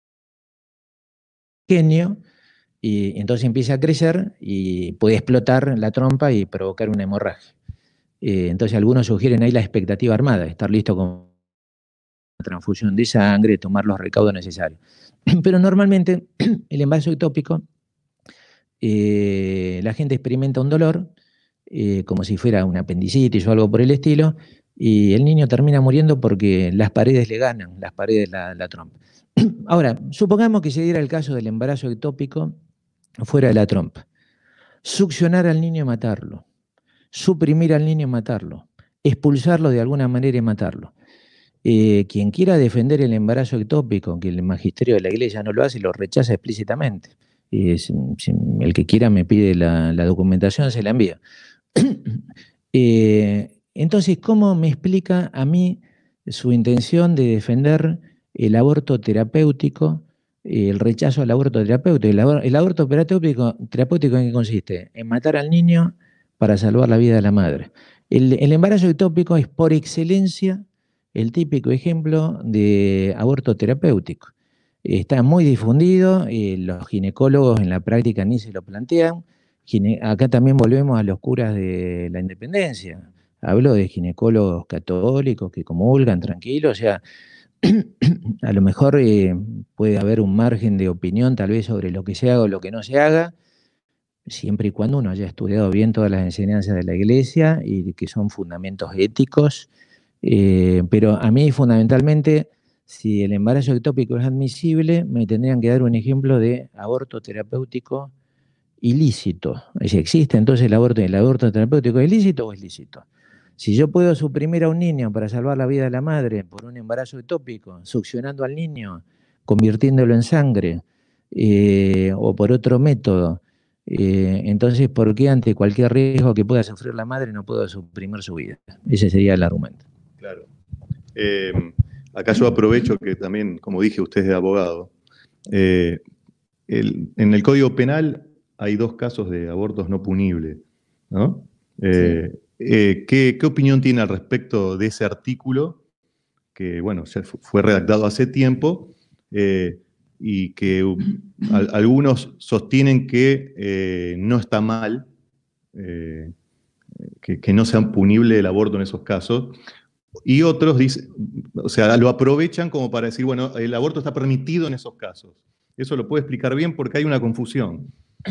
pequeño, y entonces empieza a crecer y puede explotar la trompa y provocar una hemorragia. Eh, entonces algunos sugieren ahí la expectativa armada, estar listo con transfusión de sangre, tomar los recaudos necesarios. Pero normalmente el embarazo ectópico, eh, la gente experimenta un dolor, eh, como si fuera una apendicitis o algo por el estilo, y el niño termina muriendo porque las paredes le ganan, las paredes de la, la trompa. Ahora, supongamos que se diera el caso del embarazo ectópico fuera de la trompa. Succionar al niño y matarlo, suprimir al niño y matarlo, expulsarlo de alguna manera y matarlo. Eh, quien quiera defender el embarazo ectópico, que el magisterio de la Iglesia no lo hace, lo rechaza explícitamente. Eh, si, si el que quiera me pide la, la documentación, se la envío. eh, entonces, ¿cómo me explica a mí su intención de defender el aborto terapéutico, eh, el rechazo al aborto terapéutico? El, abor el aborto terapéutico, terapéutico, ¿en qué consiste? En matar al niño para salvar la vida de la madre. El, el embarazo ectópico es por excelencia el típico ejemplo de aborto terapéutico. Está muy difundido, eh, los ginecólogos en la práctica ni se lo plantean. Gine acá también volvemos a los curas de la independencia. Hablo de ginecólogos católicos que comulgan tranquilos, o sea, a lo mejor eh, puede haber un margen de opinión tal vez sobre lo que se haga o lo que no se haga, siempre y cuando uno haya estudiado bien todas las enseñanzas de la Iglesia y que son fundamentos éticos. Eh, pero a mí fundamentalmente, si el embarazo ectópico es admisible, me tendrían que dar un ejemplo de aborto terapéutico ilícito. Si existe entonces el aborto, ¿el aborto terapéutico es ilícito o es lícito? Si yo puedo suprimir a un niño para salvar la vida de la madre por un embarazo ectópico, succionando al niño, convirtiéndolo en sangre, eh, o por otro método, eh, entonces, ¿por qué ante cualquier riesgo que pueda sufrir la madre no puedo suprimir su vida? Ese sería el argumento. Claro. Eh, acá yo aprovecho que también, como dije, usted es de abogado. Eh, el, en el Código Penal hay dos casos de abortos no punibles, ¿no? Eh, sí. eh, ¿qué, ¿Qué opinión tiene al respecto de ese artículo? Que, bueno, ya fue redactado hace tiempo eh, y que uh, al, algunos sostienen que eh, no está mal, eh, que, que no sea punible el aborto en esos casos. Y otros dicen, o sea, lo aprovechan como para decir, bueno, el aborto está permitido en esos casos. Eso lo puede explicar bien porque hay una confusión.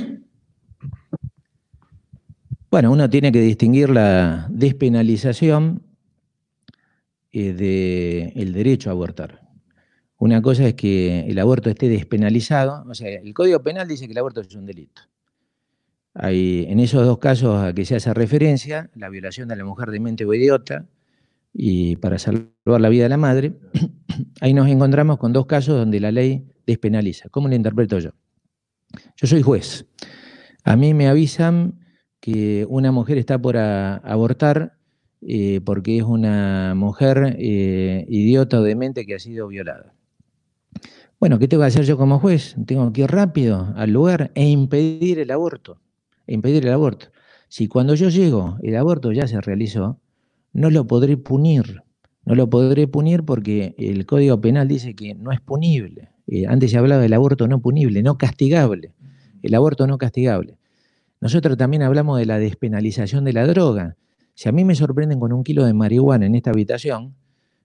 Bueno, uno tiene que distinguir la despenalización eh, del derecho a abortar. Una cosa es que el aborto esté despenalizado, o sea, el Código Penal dice que el aborto es un delito. Hay, en esos dos casos a que se hace referencia, la violación de la mujer demente o idiota, y para salvar la vida de la madre, ahí nos encontramos con dos casos donde la ley despenaliza. ¿Cómo lo interpreto yo? Yo soy juez. A mí me avisan que una mujer está por a, abortar eh, porque es una mujer eh, idiota o demente que ha sido violada. Bueno, ¿qué tengo que hacer yo como juez? Tengo que ir rápido al lugar e impedir el aborto. E impedir el aborto. Si cuando yo llego el aborto ya se realizó, no lo podré punir. No lo podré punir porque el Código Penal dice que no es punible. Eh, antes se hablaba del aborto no punible, no castigable. El aborto no castigable. Nosotros también hablamos de la despenalización de la droga. Si a mí me sorprenden con un kilo de marihuana en esta habitación,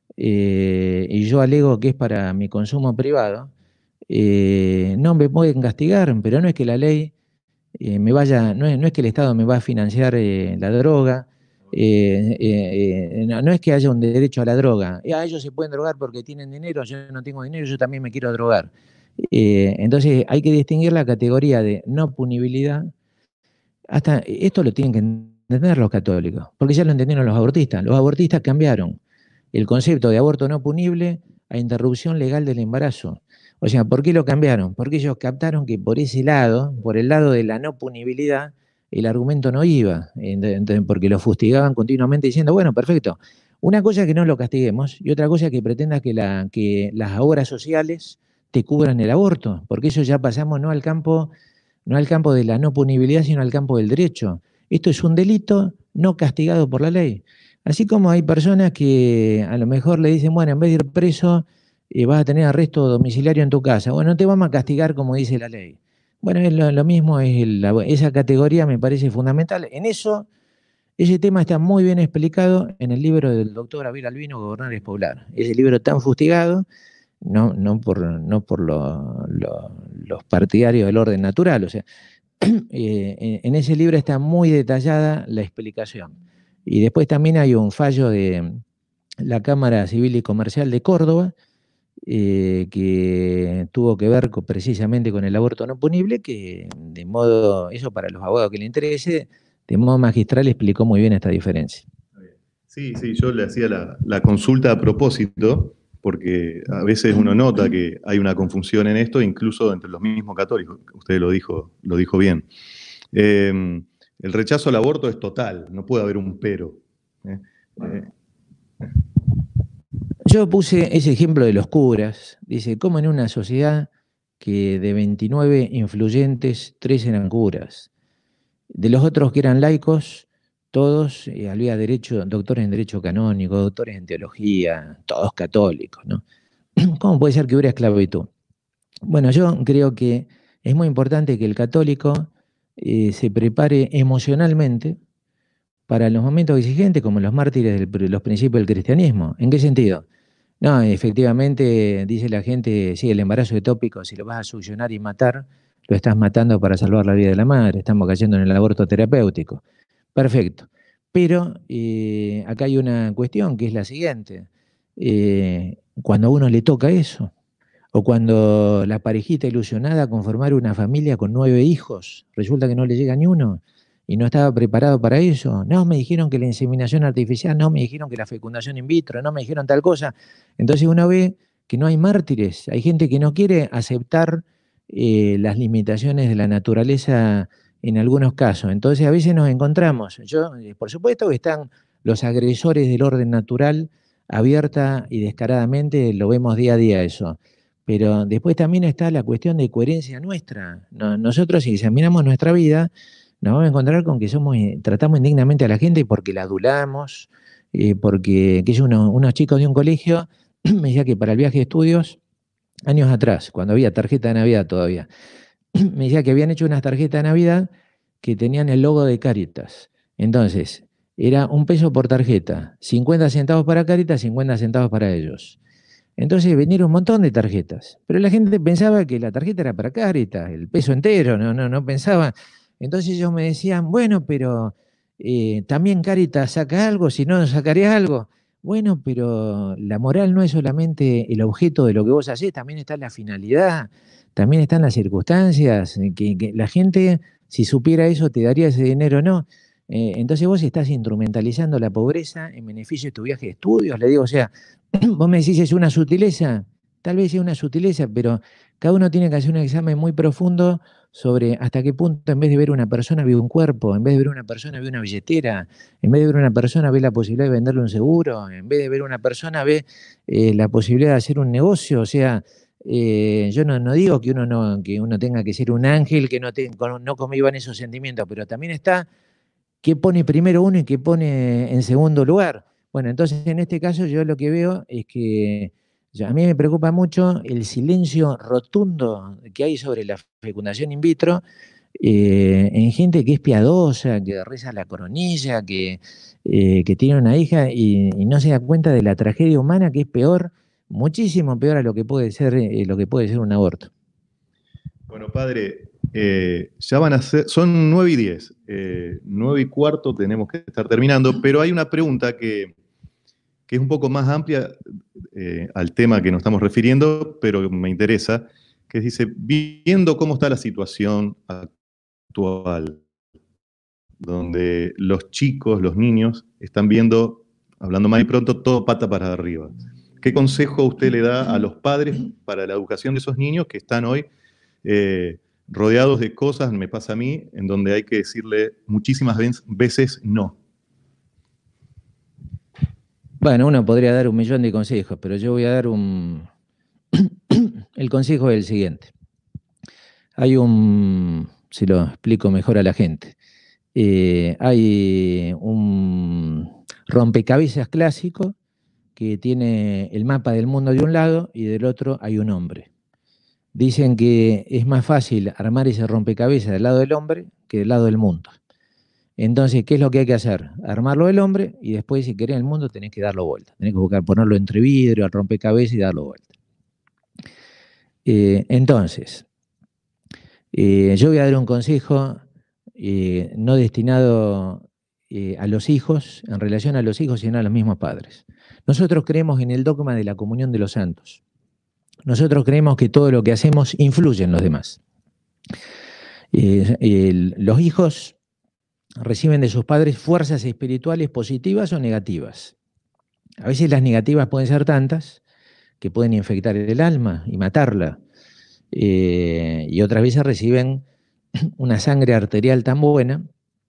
eh, y yo alego que es para mi consumo privado, eh, no me pueden castigar, pero no es que la ley eh, me vaya, no es, no es que el Estado me va a financiar eh, la droga, eh, eh, eh, no, no es que haya un derecho a la droga. Ah, ellos se pueden drogar porque tienen dinero, yo no tengo dinero, yo también me quiero drogar. Eh, entonces hay que distinguir la categoría de no punibilidad. Hasta esto lo tienen que entender los católicos, porque ya lo entendieron los abortistas. Los abortistas cambiaron el concepto de aborto no punible a interrupción legal del embarazo. O sea, ¿por qué lo cambiaron? Porque ellos captaron que por ese lado, por el lado de la no punibilidad, el argumento no iba, entonces, porque lo fustigaban continuamente diciendo, bueno, perfecto, una cosa es que no lo castiguemos y otra cosa es que pretendas que, la, que las obras sociales te cubran el aborto, porque eso ya pasamos no al campo, no al campo de la no punibilidad, sino al campo del derecho. Esto es un delito no castigado por la ley. Así como hay personas que a lo mejor le dicen, bueno, en vez de ir preso, eh, vas a tener arresto domiciliario en tu casa. Bueno, no te vamos a castigar como dice la ley. Bueno, es lo, lo mismo, es el, la, esa categoría me parece fundamental. En eso, ese tema está muy bien explicado en el libro del doctor Abel Albino, Gobernar es Poblar. Ese libro tan fustigado, no, no por, no por lo, lo, los partidarios del orden natural, o sea, eh, en ese libro está muy detallada la explicación. Y después también hay un fallo de la Cámara Civil y Comercial de Córdoba, eh, que tuvo que ver con, precisamente con el aborto no punible, que de modo, eso para los abogados que le interese, de modo magistral explicó muy bien esta diferencia. Sí, sí, yo le hacía la, la consulta a propósito, porque a veces uno nota que hay una confusión en esto, incluso entre los mismos católicos. Usted lo dijo, lo dijo bien. Eh, el rechazo al aborto es total, no puede haber un pero. ¿eh? Eh. Yo puse ese ejemplo de los curas. Dice, ¿cómo en una sociedad que de veintinueve influyentes, tres eran curas? De los otros que eran laicos, todos, eh, había derecho, doctores en derecho canónico, doctores en teología, todos católicos, ¿no? ¿Cómo puede ser que hubiera esclavitud? Bueno, yo creo que es muy importante que el católico eh, se prepare emocionalmente para los momentos exigentes como los mártires de los principios del cristianismo. ¿En qué sentido? No, efectivamente, dice la gente, sí, el embarazo ectópico, si lo vas a succionar y matar, lo estás matando para salvar la vida de la madre, estamos cayendo en el aborto terapéutico. Perfecto. Pero eh, acá hay una cuestión que es la siguiente. Eh, cuando a uno le toca eso, o cuando la parejita ilusionada con formar una familia con nueve hijos, resulta que no le llega ni uno y no estaba preparado para eso. No, me dijeron que la inseminación artificial, no, me dijeron que la fecundación in vitro, no, me dijeron tal cosa. Entonces uno ve que no hay mártires, hay gente que no quiere aceptar eh, las limitaciones de la naturaleza en algunos casos. Entonces a veces nos encontramos, yo, eh, por supuesto que están los agresores del orden natural abierta y descaradamente, lo vemos día a día eso. Pero después también está la cuestión de coherencia nuestra. No, nosotros, si examinamos nuestra vida, nos vamos a encontrar con que somos, tratamos indignamente a la gente porque la adulamos, eh, porque que uno, unos chicos de un colegio me decía que para el viaje de estudios, años atrás, cuando había tarjeta de Navidad todavía, me decía que habían hecho unas tarjetas de Navidad que tenían el logo de Cáritas. Entonces, era un peso por tarjeta, cincuenta centavos para Cáritas, cincuenta centavos para ellos. Entonces vinieron un montón de tarjetas, pero la gente pensaba que la tarjeta era para Cáritas, el peso entero, no, no, no pensaba. Entonces ellos me decían, bueno, pero eh, también Cáritas saca algo, si no, sacaría algo. Bueno, pero la moral no es solamente el objeto de lo que vos hacés, también está la finalidad, también están las circunstancias, que, que la gente, si supiera eso, te daría ese dinero o no. Eh, entonces vos estás instrumentalizando la pobreza en beneficio de tu viaje de estudios, le digo, o sea, vos me decís, ¿es una sutileza? Tal vez es una sutileza, pero cada uno tiene que hacer un examen muy profundo sobre hasta qué punto en vez de ver una persona ve un cuerpo, en vez de ver una persona ve una billetera, en vez de ver una persona ve la posibilidad de venderle un seguro, en vez de ver una persona ve eh, la posibilidad de hacer un negocio. O sea, eh, yo no, no digo que uno, no, que uno tenga que ser un ángel, que no, te, no convivan esos sentimientos, pero también está qué pone primero uno y qué pone en segundo lugar. Bueno, entonces en este caso yo lo que veo es que a mí me preocupa mucho el silencio rotundo que hay sobre la fecundación in vitro, eh, en gente que es piadosa, que reza la coronilla, que, eh, que tiene una hija y, y no se da cuenta de la tragedia humana que es peor, muchísimo peor a lo que puede ser, eh, lo que puede ser un aborto. Bueno, padre, eh, ya van a ser, son nueve y diez, eh, nueve y cuarto tenemos que estar terminando, pero hay una pregunta que, que es un poco más amplia eh, al tema que nos estamos refiriendo, pero me interesa, que dice, viendo cómo está la situación actual, donde los chicos, los niños, están viendo, hablando más y pronto, todo pata para arriba. ¿Qué consejo usted le da a los padres para la educación de esos niños que están hoy eh, rodeados de cosas, me pasa a mí, en donde hay que decirle muchísimas veces no? Bueno, uno podría dar un millón de consejos, pero yo voy a dar un... El consejo es el siguiente. Hay un... Si lo explico mejor a la gente. Eh, hay un rompecabezas clásico que tiene el mapa del mundo de un lado y del otro hay un hombre. Dicen que es más fácil armar ese rompecabezas del lado del hombre que del lado del mundo. Entonces, ¿qué es lo que hay que hacer? Armarlo del hombre y después, si querés el mundo, tenés que darlo vuelta. Tenés que buscar ponerlo entre vidrio, al rompecabezas y darlo vuelta. Eh, entonces, eh, yo voy a dar un consejo eh, no destinado eh, a los hijos, en relación a los hijos, sino a los mismos padres. Nosotros creemos en el dogma de la comunión de los santos. Nosotros creemos que todo lo que hacemos influye en los demás. Eh, el, los hijos reciben de sus padres fuerzas espirituales positivas o negativas. A veces las negativas pueden ser tantas que pueden infectar el alma y matarla. Eh, y otras veces reciben una sangre arterial tan buena,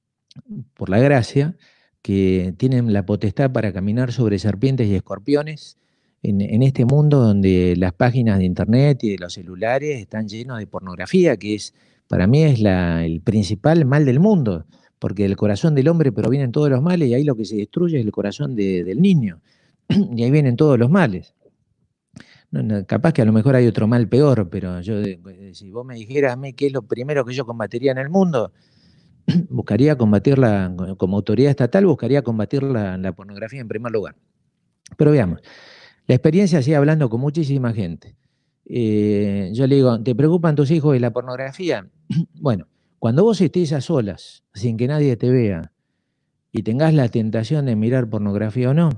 por la gracia, que tienen la potestad para caminar sobre serpientes y escorpiones en, en este mundo donde las páginas de internet y de los celulares están llenos de pornografía, que es, para mí es la, el principal mal del mundo, porque del corazón del hombre provienen todos los males y ahí lo que se destruye es el corazón de, del niño, y ahí vienen todos los males. No, no, capaz que a lo mejor hay otro mal peor, pero yo, si vos me dijeras a mí qué es lo primero que yo combatiría en el mundo, buscaría combatirla, como autoridad estatal, buscaría combatir la, la pornografía en primer lugar. Pero veamos, la experiencia sigue hablando con muchísima gente. Eh, yo le digo, ¿te preocupan tus hijos de la pornografía? Bueno, cuando vos estés a solas, sin que nadie te vea, y tengas la tentación de mirar pornografía o no,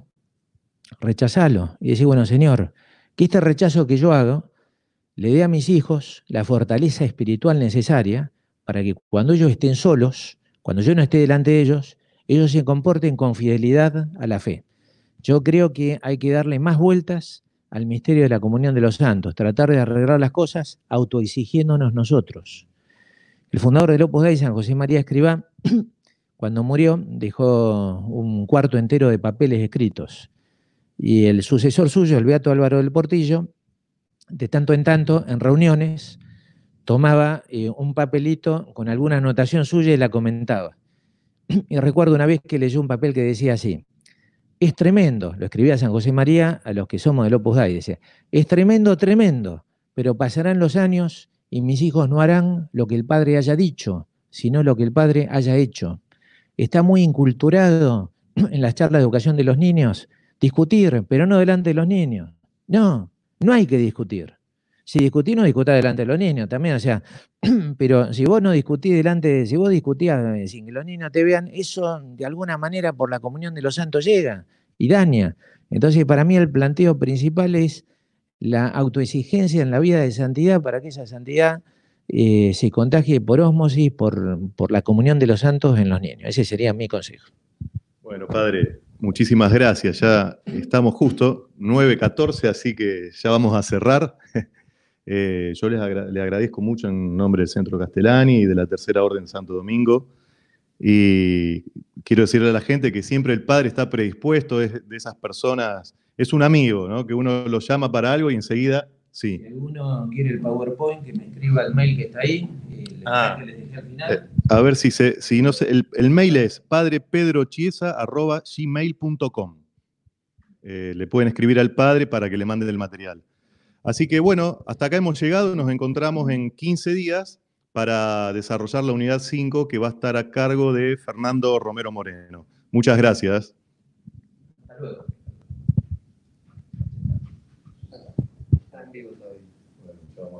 rechazalo y decís, bueno, Señor, que este rechazo que yo hago le dé a mis hijos la fortaleza espiritual necesaria para que cuando ellos estén solos, cuando yo no esté delante de ellos, ellos se comporten con fidelidad a la fe. Yo creo que hay que darle más vueltas al misterio de la comunión de los santos, tratar de arreglar las cosas autoexigiéndonos nosotros. El fundador del Opus Dei, San José María Escrivá, cuando murió, dejó un cuarto entero de papeles escritos. Y el sucesor suyo, el beato Álvaro del Portillo, de tanto en tanto, en reuniones, tomaba eh, un papelito con alguna anotación suya y la comentaba. Y recuerdo una vez que leyó un papel que decía así, es tremendo, lo escribía San José María a los que somos del Opus Dei, decía, es tremendo, tremendo, pero pasarán los años y mis hijos no harán lo que el padre haya dicho, sino lo que el padre haya hecho. Está muy inculturado en las charlas de educación de los niños discutir, pero no delante de los niños. No, no hay que discutir. Si discutís, no discutás delante de los niños también, o sea, pero si vos no discutís delante, si vos discutías sin que los niños te vean, eso de alguna manera por la comunión de los santos llega y daña. Entonces, para mí el planteo principal es la autoexigencia en la vida de santidad para que esa santidad eh, se contagie por ósmosis, por, por la comunión de los santos en los niños. Ese sería mi consejo. Bueno, padre, muchísimas gracias. Ya estamos justo, nueve catorce, así que ya vamos a cerrar. Eh, yo les agra le agradezco mucho en nombre del Centro Castellani y de la Tercera Orden Santo Domingo. Y quiero decirle a la gente que siempre el padre está predispuesto, es de esas personas, es un amigo, ¿no? Que uno lo llama para algo y enseguida, sí. Si alguno quiere el PowerPoint, que me escriba el mail que está ahí, el ah, que les dejé al final. Eh, a ver si se, si no sé, el, el mail es padrepedrochiesa arroba gmail punto com. Eh, le pueden escribir al padre para que le manden el material. Así que bueno, hasta acá hemos llegado, nos encontramos en quince días para desarrollar la unidad cinco, que va a estar a cargo de Fernando Romero Moreno. Muchas gracias. Hasta luego.